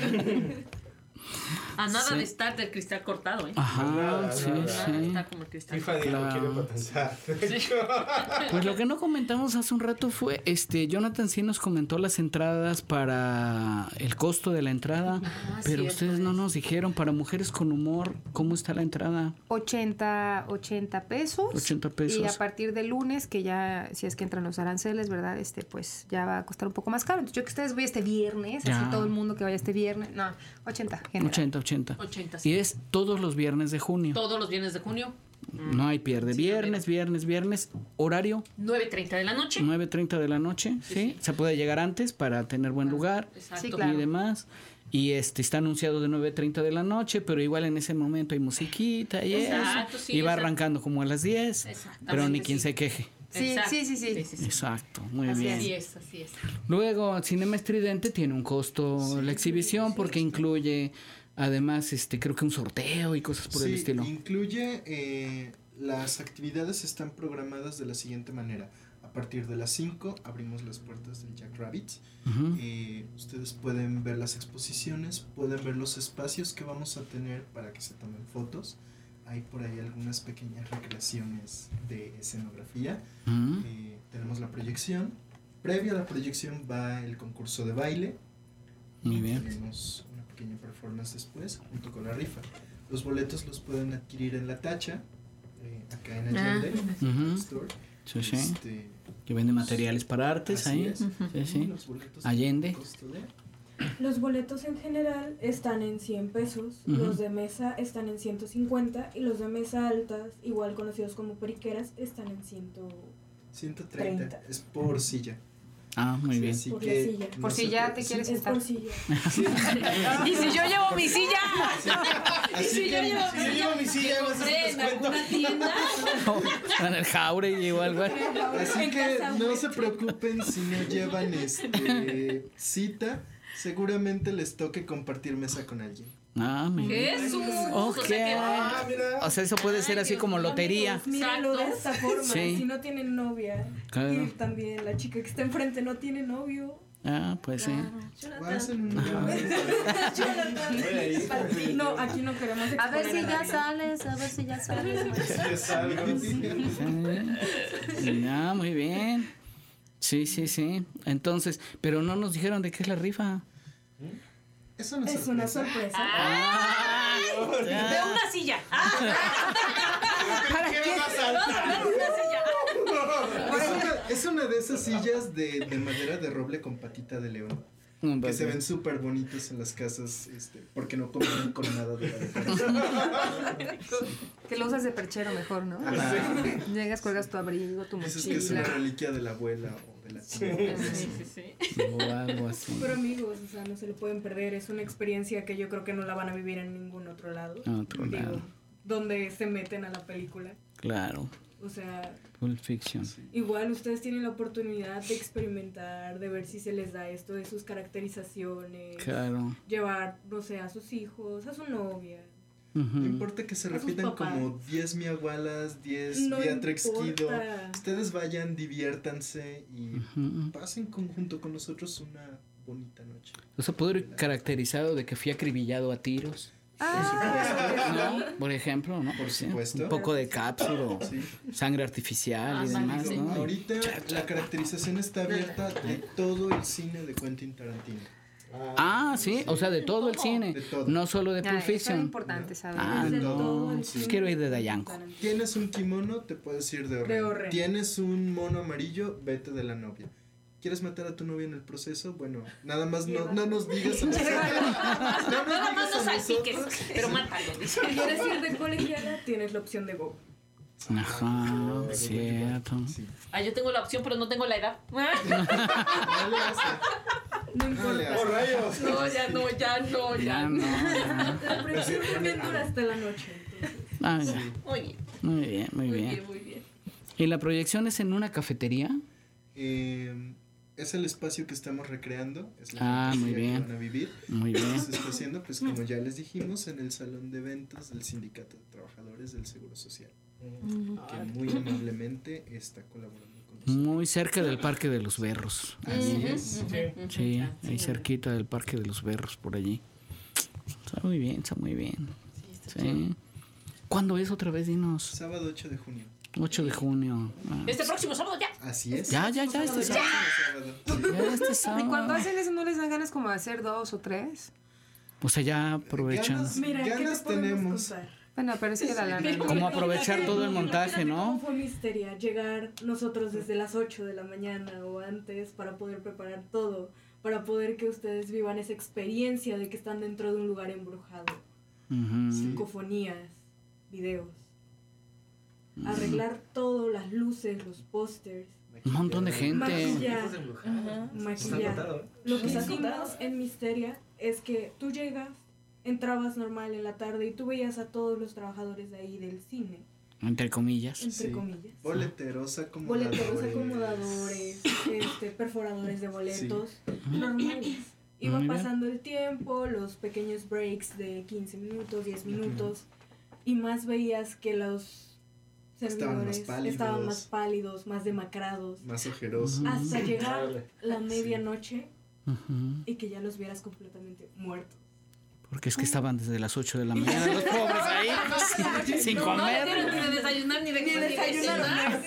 A nada Sí. de estar del cristal cortado, ¿eh? Ajá, Nada, sí, nada. sí. Está como el cristal. FIFA dijo, Claro. quiere patentar. Pues lo que no comentamos hace un rato fue, este, Jonathan sí nos comentó las entradas para el costo de la entrada, Ah, pero cierto, ustedes no es. nos dijeron para mujeres con humor cómo está la entrada. ochenta, ochenta pesos. ochenta pesos. Y a partir del lunes, que ya, si es que entran los aranceles, ¿verdad? Este, pues ya va a costar un poco más caro. Entonces, yo que ustedes voy este viernes, Ya. así todo el mundo que vaya este viernes. No, ochenta, general. ochenta, ochenta. ochenta, Y sí. es todos los viernes de junio. Todos los viernes de junio, No hay pierde. Viernes, viernes, viernes. Horario nueve treinta de la noche. nueve treinta de la noche. ¿sí? Se puede llegar antes para tener buen lugar Exacto. Sí, claro. y demás. Y este está anunciado de nueve treinta de la noche, pero igual en ese momento hay musiquita y Exacto, eso. sí, y va exacto. arrancando como a las diez. Exactamente, Pero ni quien sí. se queje. Sí, Exacto. sí, sí, sí. Exacto, muy Así bien. Así es, así es. Luego, Cinema Estridente tiene un costo la exhibición porque incluye además, este, creo que un sorteo y cosas por sí, el estilo. Incluye, eh, las actividades están programadas de la siguiente manera. A partir de las cinco abrimos las puertas del Jack Rabbit. Uh-huh. eh, ustedes pueden ver las exposiciones, pueden ver los espacios que vamos a tener para que se tomen fotos. Hay por ahí algunas pequeñas recreaciones de escenografía. Uh-huh. eh, tenemos la proyección. Previo a la proyección va el concurso de baile. Muy bien. Tenemos una pequeña performance después, junto con la rifa. Los boletos los pueden adquirir en La Tacha, eh, acá en Allende, ah. uh-huh. Store. Sí, sí. Este, que vende materiales para artes ahí. Es. Sí, sí. Los boletos Allende. Los boletos en general están en cien pesos, uh-huh. los de mesa están en ciento cincuenta y los de mesa altas, igual conocidos como periqueras, están en ciento treinta. Es por silla. Ah, muy sí, bien. Así por que silla. Por si ya te quieres sentar. Es por silla. Sí. Y si yo llevo mi silla. Así y si que, yo llevo si mi yo silla, llevo mi silla, que compré en alguna tienda. En el Jaure igual, güey. Así que no se preocupen si no llevan este cita. Seguramente les toque compartir mesa con alguien. Ah, mira. Jesús. Okay. O sea, que, ah, mira. O sea, eso puede ser Ay, así Dios como mío, lotería. Amigos, mírenlo de esta forma. Sí. Si no tienen novia, Claro. y también la chica que está enfrente no tiene novio. Ah, pues sí. Hacen un No, aquí no queremos A ver si exponer ya nadie. sales, a ver si ya sales. Ah, muy bien. Sí, sí, sí. Entonces, pero no nos dijeron de qué es la rifa. Es una Es sorpresa. una sorpresa. Ah, de una silla. ¿Para qué? Vamos a ver una silla. Es una, es una de esas sillas de, de madera de roble con patita de león. Que se ven súper bonitos en las casas, este, porque no combinan con nada de la decoración. Que lo usas de perchero mejor, ¿no? Ah, sí. Llegas, cuelgas tu abrigo, tu Dices mochila. que es una reliquia de la abuela o de la tía. Sí, sí, sí. O algo así. Pero amigos, o sea, no se lo pueden perder. Es una experiencia que yo creo que no la van a vivir en ningún otro lado. Otro Digo, lado. donde se meten a la película. Claro. O sea, Pulp Fiction. igual ustedes tienen la oportunidad de experimentar, de ver si se les da esto de sus caracterizaciones. Claro. Llevar, no sé, a sus hijos, a su novia. Uh-huh. No importa que se A sus repitan papás. como diez Miagualas, diez No Beatrix Kido. importa. Ustedes vayan, diviértanse y Uh-huh. pasen conjunto con nosotros una bonita noche. O sea, puedo ir caracterizado de que fui acribillado a tiros. Ah, ¿No? Por ejemplo, ¿no? Por Sí, supuesto. un poco de cápsula, Sí. sangre artificial y Ah, demás, sí. ¿no? Ahorita la caracterización está abierta de todo el cine de Quentin Tarantino. Ah, sí, o sea, de todo el cine, De todo. no solo de ya, Pulp eso es Fiction. importante saber. Ah, Es de no, todo el pues cine. quiero ir de Dayanko. Tienes un kimono, te puedes ir de Orren. De Orren. Tienes un mono amarillo, vete de la novia. ¿Quieres matar a tu novia en el proceso? Bueno, nada más no, no nos digas a nosotros. No nos Nada más digas no a salpiques, nosotros. pero mátalo. Dice. ¿Quieres ir de colegiala? Tienes la opción de Go. Ajá, cierto. Sí. Ah, yo tengo la opción, pero no tengo la edad. No le hace. No No le importa. hace. ¡Oh, rayos! No, ya no, ya no, Ya ya no, no. ya. La presión también dura hasta la noche. Entonces. Ah, ya. Muy bien, Muy bien, muy muy bien. bien, muy bien. ¿Y la proyección es en una cafetería? Eh, es el espacio que estamos recreando. Es la Ah, fantasía muy que bien. van a vivir. Muy Y bien. se está haciendo, pues como ya les dijimos, en el salón de eventos del Sindicato de Trabajadores del Seguro Social, que muy amablemente está colaborando con nosotros. Muy cerca del Parque de los Berros. Así es. Sí, ahí cerquita del Parque de los Berros, por allí. Está muy bien, está muy bien. Sí. ¿Cuándo es otra vez? Dinos. Sábado ocho de junio. ocho de junio. Ah. Este próximo sábado ya. Así es. Ya, ya, ya, este sábado. Sábado. Ya este sábado. Y cuando hacen eso, ¿no les dan ganas como de hacer dos o tres? O sea, ya aprovechan. Ganas, Mira, ¿qué ganas te podemos tenemos. contar? Bueno, pero es que la lana. ¿no? Como aprovechar todo el montaje, ¿Cómo ¿no? fue Misteria? Llegar nosotros desde las ocho de la mañana o antes para poder preparar todo, para poder que ustedes vivan esa experiencia de que están dentro de un lugar embrujado. Ujú. Psicofonías, videos. Arreglar todo, las luces, los pósters. Un montón de gente. Maquillar. Está Maquillar. agotado, ¿eh? Lo que Está hicimos agotado. en Misteria es que tú llegas, entrabas normal en la tarde y tú veías a todos los trabajadores de ahí del cine, Entre comillas. entre Sí. comillas. Boleteros, acomodadores. Boleteros, acomodadores, este, perforadores de boletos, normales. Iba pasando el tiempo, los pequeños breaks de quince minutos, diez minutos, uh-huh. y más veías que los servidores estaban más, estaban más pálidos, más demacrados, más ojerosos, uh-huh. hasta llegar la medianoche uh-huh. y que ya los vieras completamente muertos. Porque es que estaban desde las ocho de la mañana los pobres ahí, sin, sin comer. No, no, ni de desayunar ni de desayunar.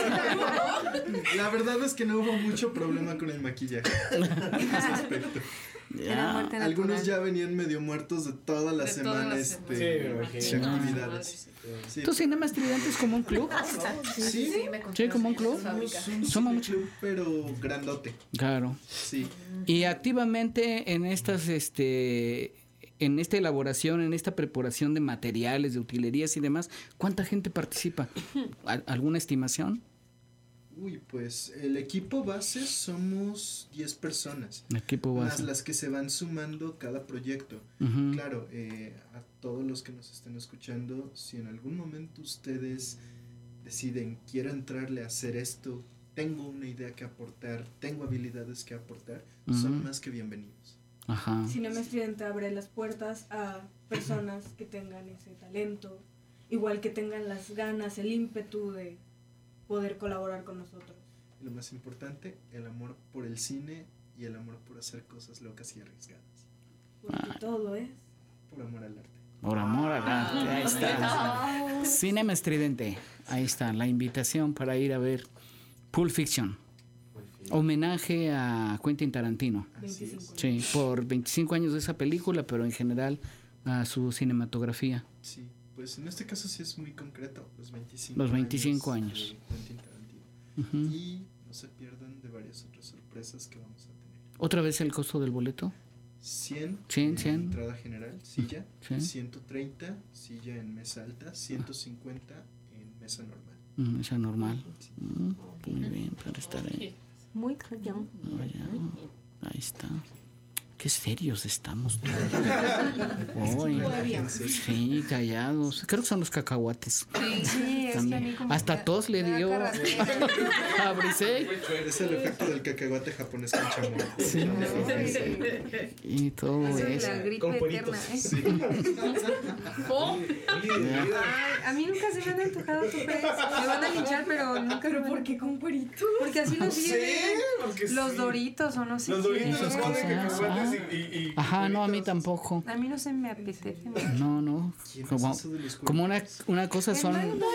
La verdad es que no hubo mucho problema con el maquillaje en ese aspecto. Ya. Algunos ya venían medio muertos de toda la de semana toda la este, sí, de actividades. Sí. ¿Tu Cinema Estridente es como un club? Sí, sí, sí, sí como un club. Somos un club, pero grandote. Claro. Sí. Y activamente en estas, este... en esta elaboración, en esta preparación de materiales, de utilerías y demás, ¿cuánta gente participa? ¿Alguna estimación? Uy, pues el equipo base somos diez personas. El equipo base. Más las que se van sumando cada proyecto. Uh-huh. Claro, eh, a todos los que nos estén escuchando, si en algún momento ustedes deciden, quiero entrarle a hacer esto, tengo una idea que aportar, tengo habilidades que aportar, uh-huh. son más que bienvenidos. Ajá. Cinema Estridente abre las puertas a personas que tengan ese talento, igual que tengan las ganas, el ímpetu de poder colaborar con nosotros. Y lo más importante, el amor por el cine y el amor por hacer cosas locas y arriesgadas. Porque ah. todo es por amor al arte. Por amor al arte, ahí está. Cinema Estridente, ahí está la invitación para ir a ver Pulp Fiction. Homenaje a Quentin Tarantino. Sí, por veinticinco años de esa película, pero en general a su cinematografía. Sí, pues en este caso sí es muy concreto, los veinticinco. Los veinticinco años. años. De Quentin Tarantino. Uh-huh. Y no se pierdan de varias otras sorpresas que vamos a tener. ¿Otra vez el costo del boleto? cien, cien, cien. Entrada general, silla. Sí. ciento treinta, silla en mesa alta. ciento cincuenta en mesa normal. Mm, mesa normal. Sí. Mm, muy bien, para estar ahí. Muy callado. Ahí está. Qué serios estamos todos. Oy, sí, callados. Creo que son los cacahuates. Sí, sí, es que a mí como hasta tos le dio a Brisey. Es el efecto del cacahuate japonés con chamoy. Sí, sí, sí. Y todo eso. La gripe eterna. ¿eh? Sí. ¿Oh? Ay, a mí nunca se me han antojado topes. Me van a linchar, pero nunca. ¿Pero por qué con cueritos? Porque así los vienen. Los sí. Doritos o no sé. Los Doritos los ponen cacahuates y, y, y ajá, no, a mí tampoco. A mí no se me apetece. No, no. Como, como una, una cosa son.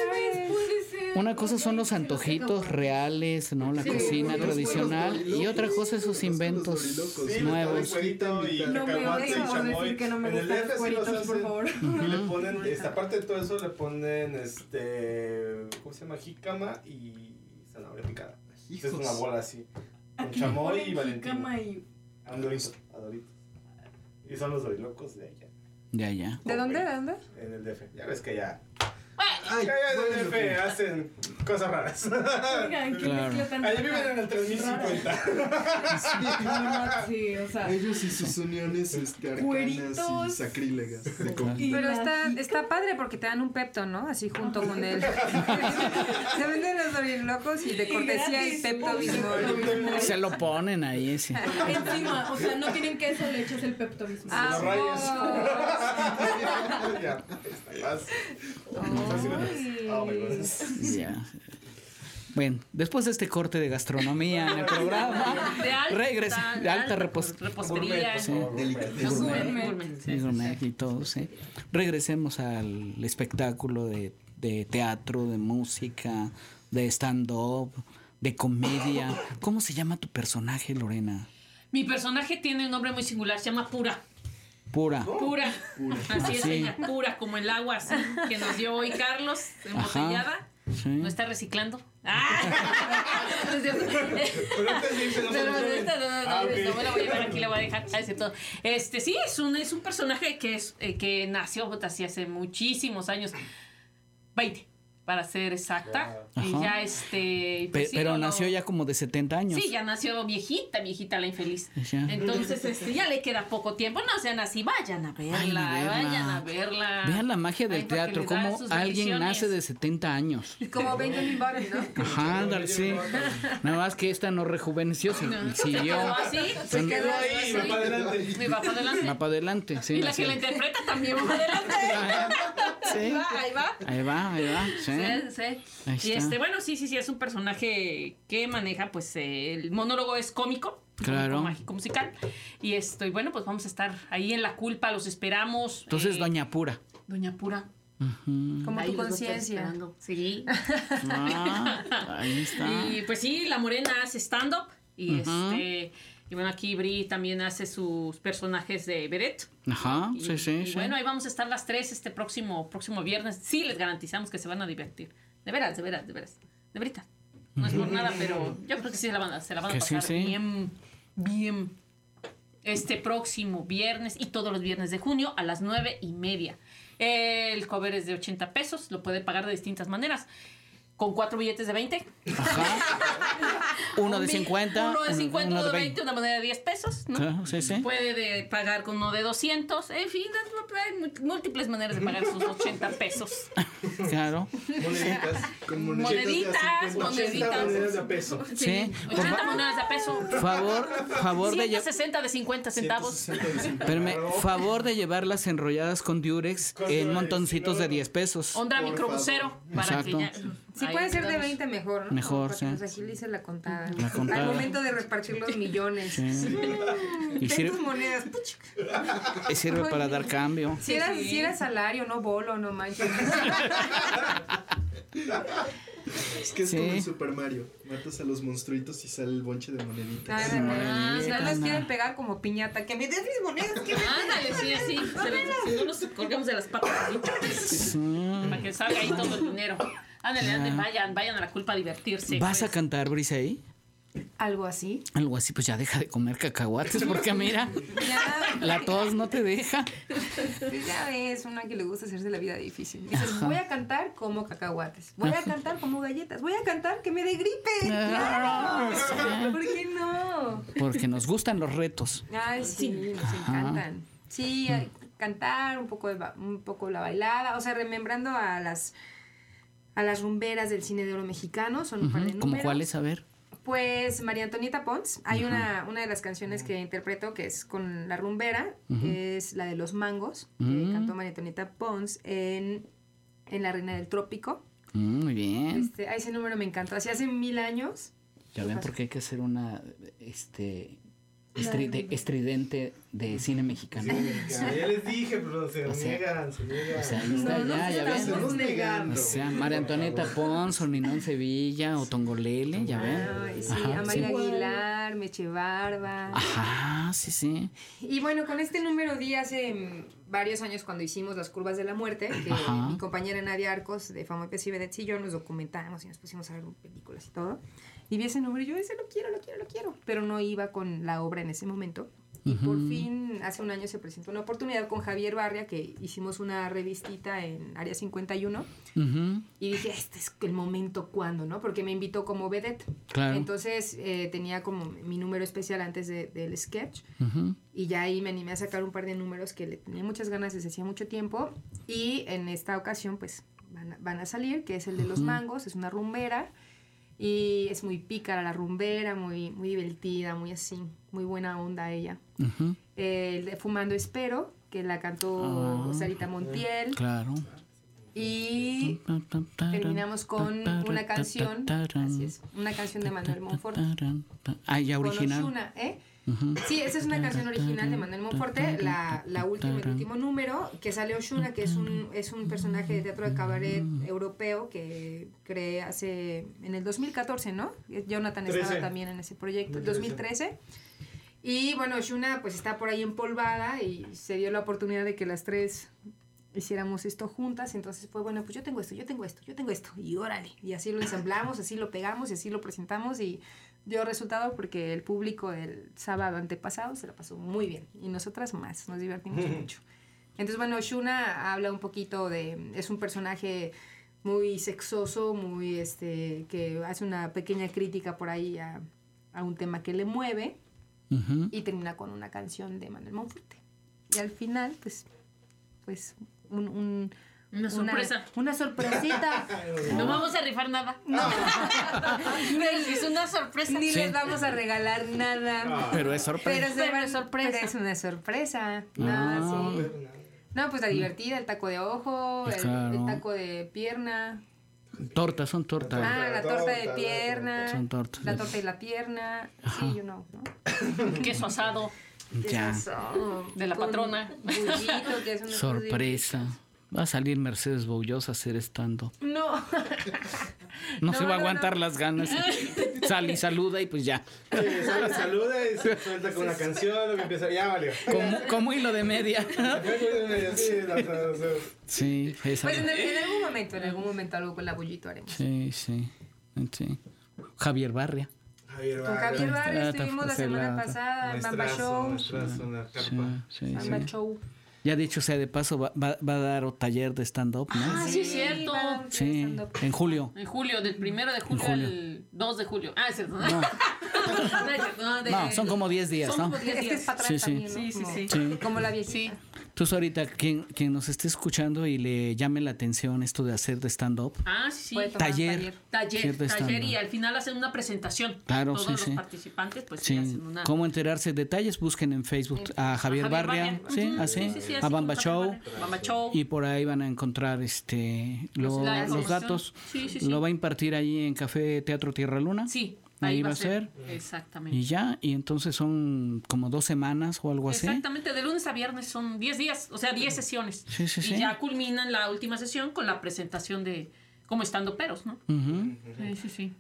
Una cosa son los antojitos reales, ¿no? La sí, cocina tradicional. Y otra cosa esos inventos sí, nuevos. Y no me oigo decir que no me gustan los cueritos, por favor. Y le ponen, esta, aparte de todo eso, le ponen, este, ¿cómo se llama? Jícama y zanahoria picada. Es una bola así. Con chamoy y valentina. Y... A un dorito, a doritos. Y son los dorilocos de allá. Ya, ya. ¿De dónde? ¿De dónde? En el D F. Ya ves que ya... Ay, allá en el D F hacen cosas raras. Oigan, ¿qué claro. Allá viven en el tres mil cincuenta. Sí, o sea. Ellos y sus uniones este, arcanas cueritos. Y sacrílegas. De pero está, está padre porque te dan un Pepto, ¿no? Así junto con él. Se venden los dorilocos y de cortesía el Pepto Bismol. Se lo ponen ahí ese. Encima, o sea, no tienen queso, le echas el Pepto Bismol. Ah, los rayos. Ya, oh, my God. Ya. Bueno, después de este corte de gastronomía en el programa, de alta, regresa, de alta repos, repostería, sí, gourmet, sí, gourmet y todo, sí. Regresemos al espectáculo de, de teatro, de música, de stand-up, de comedia. ¿Cómo se llama tu personaje, Lorena? Mi personaje tiene un nombre muy singular, se llama Pura. Pura. Pura. Pura. Así es, Sí. ella, pura, como el agua así que nos dio hoy Carlos, embotellada. Sí. ¿No está reciclando? ¡Ah! Pero esta no, no, no, no me la voy a llevar aquí, la voy a dejar. Ah, es todo. Este, sí, es un, es un personaje que, es, eh, que nació así hace muchísimos años. veinte. para ser exacta. Ajá. Y ya este... Pe- pues, sí, pero no, nació no. ya como de setenta años. Sí, ya nació viejita, viejita la infeliz. Ya. Entonces, este, ya le queda poco tiempo. No sean así, vayan a verla, Vayan a verla. vayan a verla. Vean la magia del Ay, para que teatro, le da cómo sus alguien bendiciones. nace de setenta años. Como Benjamin Button, ¿no? Ajá, ándale, sí. Nada más que esta no rejuveneció, si- No, siguió. se quedó así, se Son- quedó ahí, así. va para adelante. Y va para adelante. Va para adelante, sí. Y la nació. que la interpreta también va para adelante. Sí. Ahí va, ahí va. Ahí va, ahí va, sí. Sí, sí. Ahí Y está. este, bueno, sí, sí, sí, es un personaje que maneja, pues, eh, el monólogo es cómico. Claro. Cómico, mágico, musical. Y esto, y bueno, pues vamos a estar ahí en La Culpa, los esperamos. Entonces, eh, Doña Pura. Doña Pura. Ujú. Como Ahí tu los voy a estar conciencia. esperando. Sí. Ah, ahí está. Y pues sí, La Morena hace stand-up. Y Ujú. este. Y bueno, aquí Bri también hace sus personajes de Beret. Ajá, Y, sí, sí, y sí. bueno, ahí vamos a estar las tres este próximo, próximo viernes. Sí, les garantizamos que se van a divertir. De veras, de veras, de veras. De veritas. No es por nada, pero yo creo que sí se la van a, se la van a Que sí, pasar sí. bien, bien. Este próximo viernes y todos los viernes de junio a las nueve y media. El cover es de ochenta pesos, lo puede pagar de distintas maneras. Con cuatro billetes de veinte. Uno de Un bi- cincuenta. Uno de cincuenta, uno uno de veinte, una moneda de diez pesos, ¿no? Claro, sí, sí. Puede de pagar con uno de doscientos. En fin, hay múltiples maneras de pagar sus ochenta pesos. Claro. Moneditas. Con Moneditas, ochenta moneditas. monedas de a peso. Sí. ochenta monedas de a peso. Favor, favor de ciento lle- sesenta de cincuenta centavos. Espérame, favor de llevarlas enrolladas con Durex Con en Durex, montoncitos sí, de no. diez pesos. Onda Por microbusero. Para Exacto. que ya, Sí, ahí puede ser de damos. veinte mejor, ¿no? Mejor, Como para sí. que nos agilice la contada. La contada. Al momento de repartir los millones. Sí. Y Ten sirve, tus monedas. y sirve para dar cambio. Si era, Sí. si era salario, no bolo, no manches. Es que es Sí. como en Super Mario. Matas a los monstruitos y sale el bonche de moneditas. Ay, de verdad. Ah, Si no sí, los no. quieren pegar como piñata, que me des mis monedas, que me Ándale, sí, así. Se les- Si no nos colgamos de las patas así. Sí. Para que salga ahí todo el dinero. Ándale, Ya. ándale, vayan, vayan a La Culpa a divertirse. ¿Vas pues. a cantar, Brisa, ahí? Algo así. Algo así, pues ya deja de comer cacahuates, porque mira, Ya, la tos no te deja. pues ya ves, una que le gusta hacerse la vida difícil. Dices, Ajá. voy a cantar como cacahuates. Voy a Ajá. cantar como galletas. Voy a cantar que me dé gripe. Ah, Claro. ¿Por qué no? Porque nos gustan los retos. Ay, sí, nos encantan. Sí, hay- cantar, un poco, de ba- un poco la bailada, o sea, remembrando a las a las rumberas del cine de oro mexicano, son un par de Ujú. ¿Cómo números. cuáles? A ver. Pues María Antonieta Pons, hay una, una de las canciones que interpreto que es con la rumbera, es la de Los Mangos, que Mm. cantó María Antonieta Pons en, en La Reina del Trópico. Mm, muy bien. Este, a ese número me encantó, así hace mil años. Ya ven por qué hay que hacer una este estride- estridente de cine mexicano. Ya les dije, pero se O sea, niegan, se niegan. O sea, ahí está, No, no ya, se ya ven. estamos negando. O sea, María Antonieta Pons, o Ninón Sevilla, o Tongolele, ya ven. Ay, sí, Ajá, Amalia sí. Aguilar, Meche Barba. Ajá, sí, sí. Y bueno, con este número di hace mm, varios años cuando hicimos Las Curvas de la Muerte, que Ajá. mi compañera Nadia Arcos de Fama Pes y Vedette y yo nos documentamos y nos pusimos a ver películas y todo. Y vi ese número y yo, ese lo quiero, lo quiero, lo quiero. Pero no iba con la obra en ese momento. Y por Ujú. fin, hace un año se presentó una oportunidad con Javier Barria, que hicimos una revistita en Área cincuenta y uno. Ujú. Y dije, este es el momento cuando, ¿no? Porque me invitó como vedette. Claro. Entonces eh, tenía como mi número especial antes de- del sketch. Ujú. Y ya ahí me animé a sacar un par de números que le tenía muchas ganas desde hacía mucho tiempo. Y en esta ocasión, pues, van a, van a salir, que es el de los Ujú. mangos. Es una rumbera. Y es muy pícara la rumbera, muy, muy divertida, muy así, muy buena onda ella. Ujú. Eh, el de Fumando Espero, que la cantó Ah. Sarita Montiel. Claro. Y terminamos con una canción, así es, una canción de Manuel Monforte. Ah, ya Con original. Osuna, ¿eh? Ujú. Sí, esa es una canción original de Manuel Monforte, la, la última, el último número, que sale Oshuna, que es un, es un personaje de teatro de cabaret europeo que creé hace, en el dos mil catorce, ¿no? Jonathan estaba trece. también en ese proyecto, dos dos mil mil trece. Y bueno, Oshuna pues está por ahí empolvada y se dio la oportunidad de que las tres hiciéramos esto juntas, entonces fue bueno, pues yo tengo esto, yo tengo esto, yo tengo esto, y órale, y así lo ensamblamos, así lo pegamos y así lo presentamos y dio resultado porque el público el sábado antepasado se la pasó muy bien y nosotras más, nos divertimos mucho. Entonces bueno, Shuna habla un poquito de, es un personaje muy sexoso, muy este, que hace una pequeña crítica por ahí a, a un tema que le mueve, uh-huh. y termina con una canción de Manuel Monforte. Y al final, pues, pues, un, un Una sorpresa. Una, una sorpresita. No vamos a rifar nada. No. Es una sorpresa. Ni Sí. les vamos a regalar nada. Pero es sorpresa. Pero, Pero es sorpresa. Pero es una sorpresa. No, Ah. sí. No, pues la divertida, el taco de ojo, el, Claro. el taco de pierna. Tortas, son tortas. Ah, la torta de torta, pierna. Son tortas. La torta y la pierna. Ajá. Sí, you know, ¿no? Queso asado Ya. Eso. de la Con patrona. bullito, que es una Sorpresa. Va a salir Mercedes Boullosa a hacer stand-up. No. No, No, se va a no, aguantar no. las ganas. Sale y saluda y pues ya. Sí, sale, saluda y se suelta con una canción, lo que empieza, ya valió. Como, como hilo de media. Sí, la- la- la- Sí, esa. Pues en, el- en algún momento, en algún momento algo con la bullito haremos. Sí, sí. Sí. Javier Barria. Javier Con Javier Barrio Ah, estuvimos la fue semana la- pasada en Bamba Maestrazo, Show. maestrazo en la Sí, carpa. sí, Bamba sí. Show. Ya dicho sea de paso, va, va, va a dar un taller de stand-up, ¿no? Ah, sí, es cierto. va a dar un Sí, stand-up. en julio. En julio, del primero de julio, julio. al dos de julio. Ah, es cierto. No, No, es cierto, no, de- no, son como diez días, son ¿no? como diez Es que es días. para atrás Sí, sí. también, ¿no? Sí, sí, Como- sí. Sí. Como la viejita. Sí. Entonces ahorita, quien, quien nos esté escuchando y le llame la atención esto de hacer de stand-up, Ah, sí, sí. Puede tomar taller. taller. Taller, Cierto taller stand-up. y al final hacen una presentación. Claro, Todos sí, los sí. participantes pues sí, Sí, hacen una... cómo enterarse de detalles, busquen en Facebook a Javier Javier Barria, Barria. sí, Ujú, así, sí, sí, sí, así a Bamba como Show, Javier Barria. Bamba Show. y por ahí van a encontrar este lo- La los información. datos. Sí, sí, sí. Lo va a impartir ahí en Café Teatro Tierra Luna. Sí, ahí va a ser. Exactamente. Y ya, y entonces son como dos semanas o algo así. Exactamente, de lunes a viernes son diez días, o sea, diez sesiones. Sí, sí, y sí. ya culminan la última sesión con la presentación de como estando peros, ¿no? Ujú. Sí, sí, sí.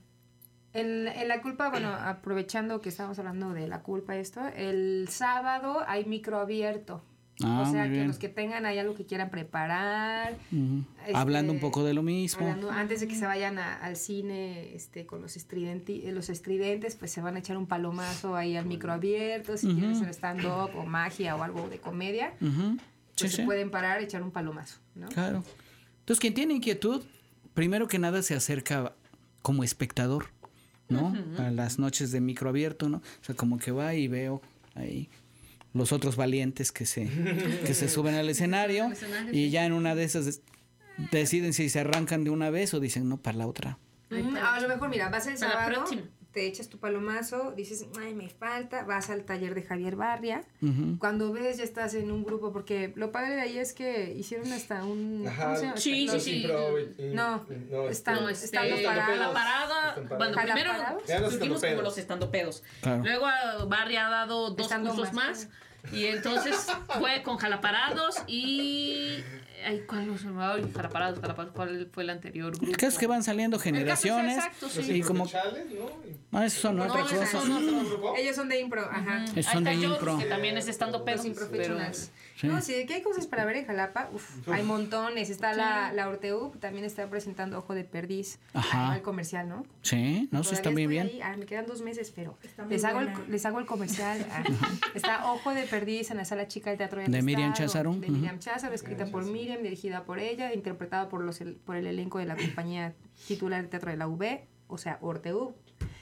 En, en la culpa, bueno, aprovechando que estamos hablando de la culpa esto, el sábado hay micro abierto. Ah, o sea, muy que bien. los que tengan ahí algo que quieran preparar. Ujú. este, Hablando un poco de lo mismo. hablando- antes de que se vayan a- al cine este, con los, estridenti- eh, los estridentes, pues se van a echar un palomazo ahí al micro abierto. Si Ujú. quieren hacer stand-up o magia o algo de comedia, Ujú. Sí, pues se sí. pueden parar, echar un palomazo, ¿no? Claro. Entonces, quien tiene inquietud, primero que nada se acerca como espectador, ¿no? A las noches de micro abierto, ¿no? O sea, como que va y veo ahí los otros valientes que se, que se suben al escenario y ya en una de esas des- deciden si se arrancan de una vez o dicen, no, para la otra. Ujú, a lo mejor, mira, vas el Para la sábado, próxima. te echas tu palomazo, dices, ay, me falta, vas al taller de Javier Barria. Ujú. Cuando ves, ya estás en un grupo, porque lo padre de ahí es que hicieron hasta un... Ajá. ¿cómo se llama? Sí, No, sí, sí. Impro y- y- No, no, están- No, este, este, estando la parados. parada, Están parados. bueno, primero ¿Jalaparados? Ya los surgimos como estandopedos. los estandopedos. Claro. Luego a Barry ha dado dos Estando cursos más, más. Y entonces fue con Jalaparados y... Ay, ¿cuál los ay, Jalaparados, Jalaparados, ¿cuál fue el anterior grupo? El caso es que van saliendo generaciones exacto, sí. Los y como... improchales, ¿no? Ah, eso son No, otra esos cosa. son otros. ¿Grupo? Ellos son de impro, ajá. Es son Ahí de está impro. George, que también es estando pedos. Los improfessionals. Sí. No, sí, que hay cosas para ver en Jalapa, uf, hay montones. Está la, la Orteu, también está presentando Ojo de Perdiz. Ajá. Ahí va el comercial, ¿no? Sí, no, eso está Todavía muy estoy bien. ahí. Ah, me quedan dos meses, pero Está muy les hago, el, buena. les hago el comercial. Ah, está Ojo de Perdiz en la Sala Chica del Teatro De Miriam Estado, Cházaro, De ujú. Miriam Cházaro, escrita por Miriam, dirigida por ella, interpretada por, los, el- por el elenco de la compañía titular del Teatro de la U B, o sea, Orteu.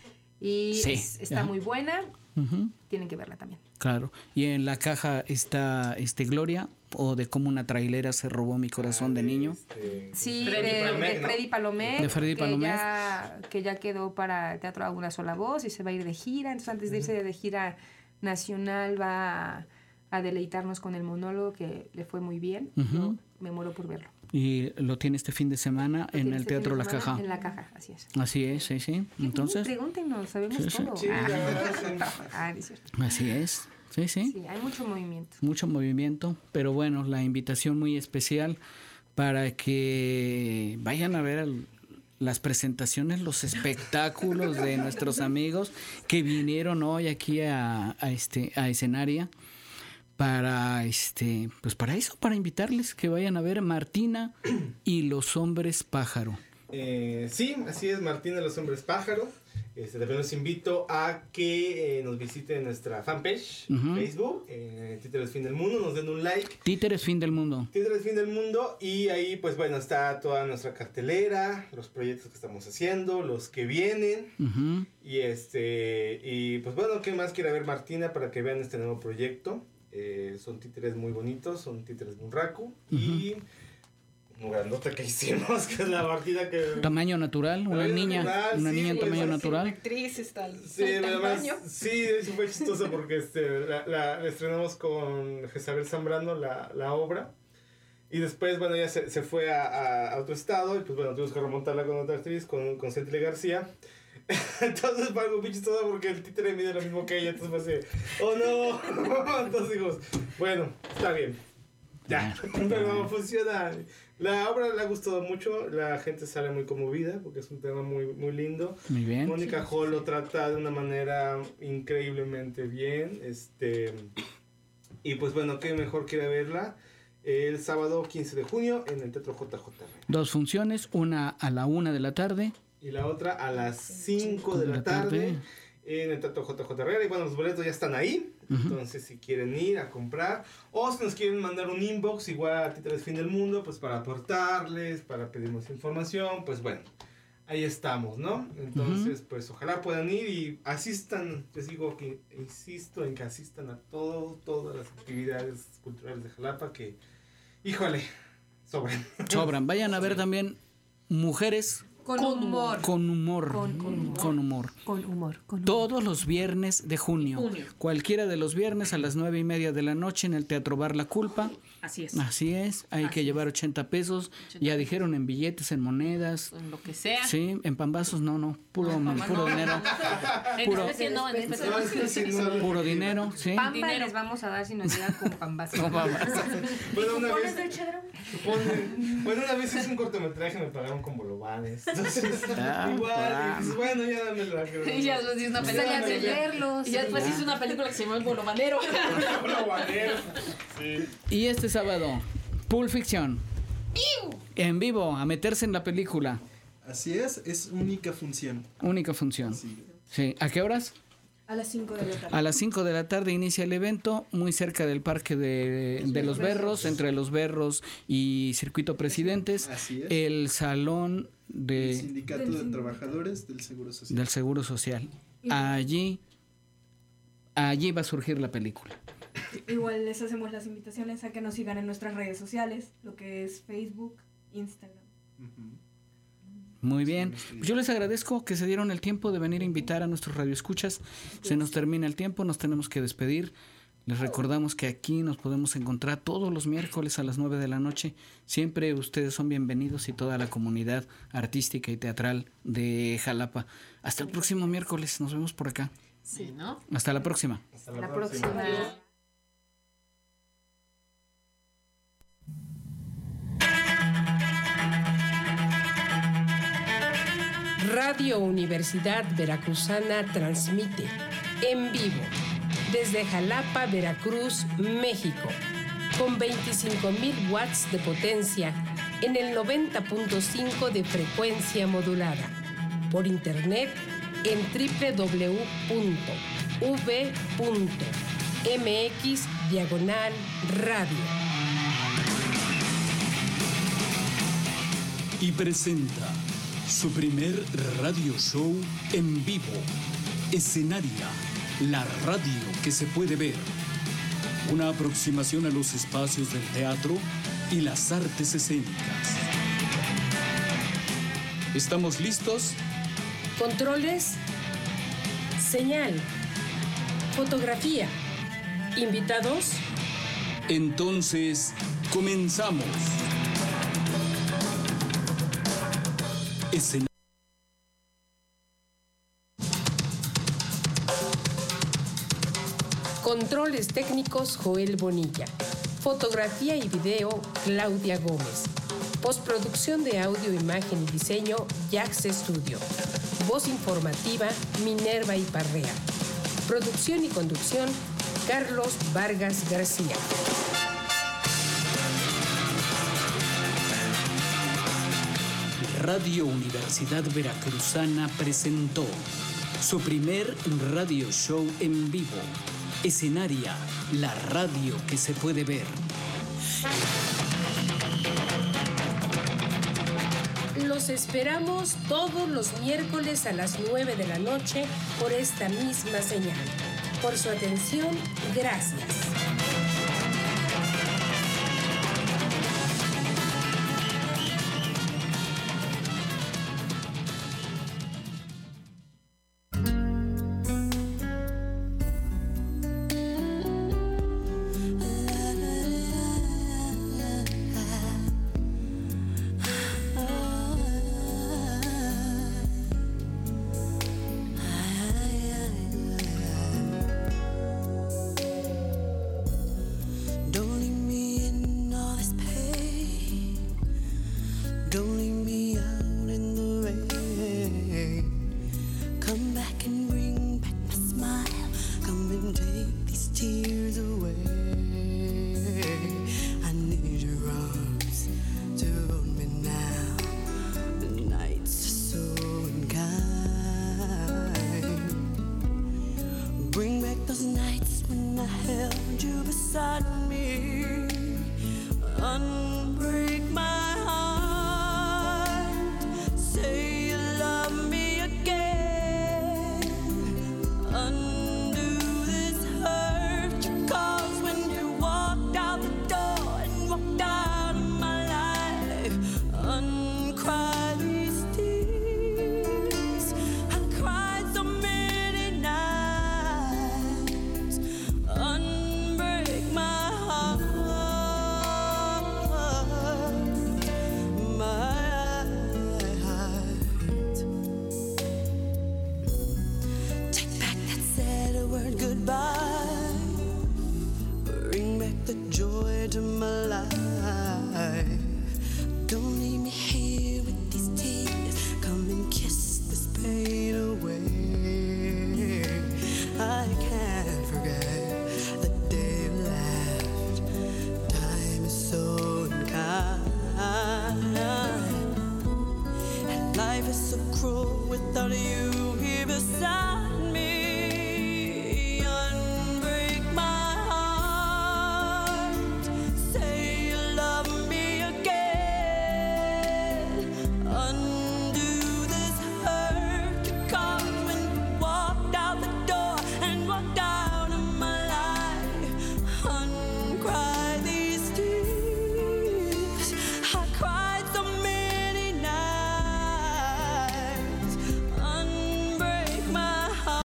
Y Sí, es- está ya. muy buena, Ujú. tienen que verla también. Claro. Y en la caja está este Gloria, o de cómo una trailera se robó mi corazón de niño. Este, Sí, Freddy de, Palomet, de ¿no? Freddy Palomet. De Freddy que Palomet. Ya, que ya quedó para el Teatro a una sola voz y se va a ir de gira. Entonces, antes de irse de gira nacional, va a, a deleitarnos con el monólogo que le fue muy bien. Ujú. Yo me muero por verlo. Y lo tiene este fin de semana en Este el fin Teatro de La semana Caja. En la caja, así es. Así es, sí, sí. Entonces, Pregúntenos, sabemos Sí, sí. todo. Sí, la verdad, sí. Ah, es cierto. así es. Sí, sí. Sí, hay mucho movimiento. Mucho movimiento, pero bueno, la invitación muy especial para que vayan a ver el- las presentaciones, los espectáculos de nuestros amigos que vinieron hoy aquí a, a este a escenaria para este pues para eso, para invitarles que vayan a ver Martina y los hombres pájaro. Eh, sí, así es, Martín de los Hombres Pájaro. Este, también los invito a que eh, nos visiten nuestra fanpage, uh-huh. Facebook, eh, Títeres Fin del Mundo, nos den un like. Títeres Fin del Mundo. Títeres Fin del Mundo, y ahí pues bueno, está toda nuestra cartelera, los proyectos que estamos haciendo, los que vienen, uh-huh. y este, y pues bueno, ¿qué más quiere ver Martina para que vean este nuevo proyecto? Eh, son títeres muy bonitos, son títeres Bunraku, uh-huh. y... un grandote que hicimos, que es la Martina que... Tamaño natural, una niña, natural, una sí, niña en pues, tamaño natural. Actriz está el, sí, el además, sí, eso fue chistoso porque este, la, la, la estrenamos con Jezabel Zambrano, la, la obra, y después, bueno, ella se, se fue a, a, a otro estado, y pues bueno, tuvimos que remontarla con otra actriz, con, con Centile García. Entonces fue algo muy chistoso porque el títere mide lo mismo que ella, entonces fue así, oh no, entonces digo, bueno, está bien, ya, pero funciona. La obra le ha gustado mucho, la gente sale muy conmovida porque es un tema muy, muy lindo. Muy bien. Mónica sí, Hall sí, lo trata de una manera increíblemente bien, este, y pues bueno, qué mejor que ir a verla el sábado quince de junio en el Teatro J J R. Dos funciones, una a la una de la tarde. Y la otra a las cinco de la tarde en el Teatro J J R. Y bueno, los boletos ya están ahí. Uh-huh. Entonces, si quieren ir a comprar, o si nos quieren mandar un inbox, igual a Títeres Fin del Mundo, pues para aportarles, para pedir más información, pues bueno, ahí estamos, ¿no? Entonces, uh-huh. pues ojalá puedan ir y asistan. Les digo que insisto en que asistan a todo, todas las actividades culturales de Jalapa, que, híjole, sobran. Sobran. Vayan a ver también Mujeres Con, con humor. Con humor. Con, con humor. Con humor. Con humor. Con humor. Todos los viernes de junio. junio. Cualquiera de los viernes a las nueve y media de la noche en el Teatro Bar La Culpa. Así es. Así es. Hay Así que es. llevar ochenta pesos. ochenta ya dijeron en billetes, en monedas. En lo que sea. Sí, en pambazos no, no. Puro, no, puro no, dinero. No, no, no. Puro, en no, en no, puro dinero, sí. Pamba dinero. les vamos a dar si nos llegan con pambazos. Con pambazos. Bueno, una ¿Cupones vez, del Chedron? Ponen, bueno, una vez hice un cortometraje y me pagaron con bolovanes. Entonces, Ah, igual, ah. y dices, bueno, ya dame la que... Y ya después hice una película. Salían de verlos. Y ya después hice una película que se llama El Bolobanero. Bolobanero. Sí. Y este sábado, Pulp Fiction. En vivo, a meterse en la película. Así es, es única función. Única función. Sí. Sí. ¿A qué horas? A las cinco de la tarde. A las cinco de la tarde inicia el evento, muy cerca del Parque de, de los Berros, entre los Berros y Circuito Presidentes. Así es. El salón de, El Sindicato de Trabajadores del Seguro Social. del Seguro Social. Allí, allí va a surgir la película. Igual les hacemos las invitaciones a que nos sigan en nuestras redes sociales, lo que es Facebook, Instagram. Uh-huh. Muy bien. Pues yo les agradezco que se dieron el tiempo de venir a invitar a nuestros radioescuchas. Se nos termina el tiempo, nos tenemos que despedir. Les recordamos que aquí nos podemos encontrar todos los miércoles a las nueve de la noche. Siempre ustedes son bienvenidos y toda la comunidad artística y teatral de Jalapa. Hasta el próximo miércoles, nos vemos por acá. Sí, ¿no? Hasta la próxima. Hasta la, La próxima. próxima. Radio Universidad Veracruzana transmite en vivo desde Jalapa, Veracruz, México, con veinticinco mil watts de potencia en el noventa punto cinco de frecuencia modulada, por internet en doble u doble u doble u punto v punto m x diagonal radio. Y presenta su primer radio show en vivo, Escenaria, la radio que se puede ver. Una aproximación a los espacios del teatro y las artes escénicas. ¿Estamos listos? Controles, señal, fotografía, invitados. Entonces, comenzamos. Escena- Controles técnicos Joel Bonilla. Fotografía y video Claudia Gómez. Postproducción de audio, imagen y diseño Jax Studio. Voz informativa Minerva Iparrea. Producción y conducción Carlos Vargas García. Radio Universidad Veracruzana presentó su primer radio show en vivo. Escenaria, la radio que se puede ver. Los esperamos todos los miércoles a las nueve de la noche por esta misma señal. Por su atención, gracias. Goodbye.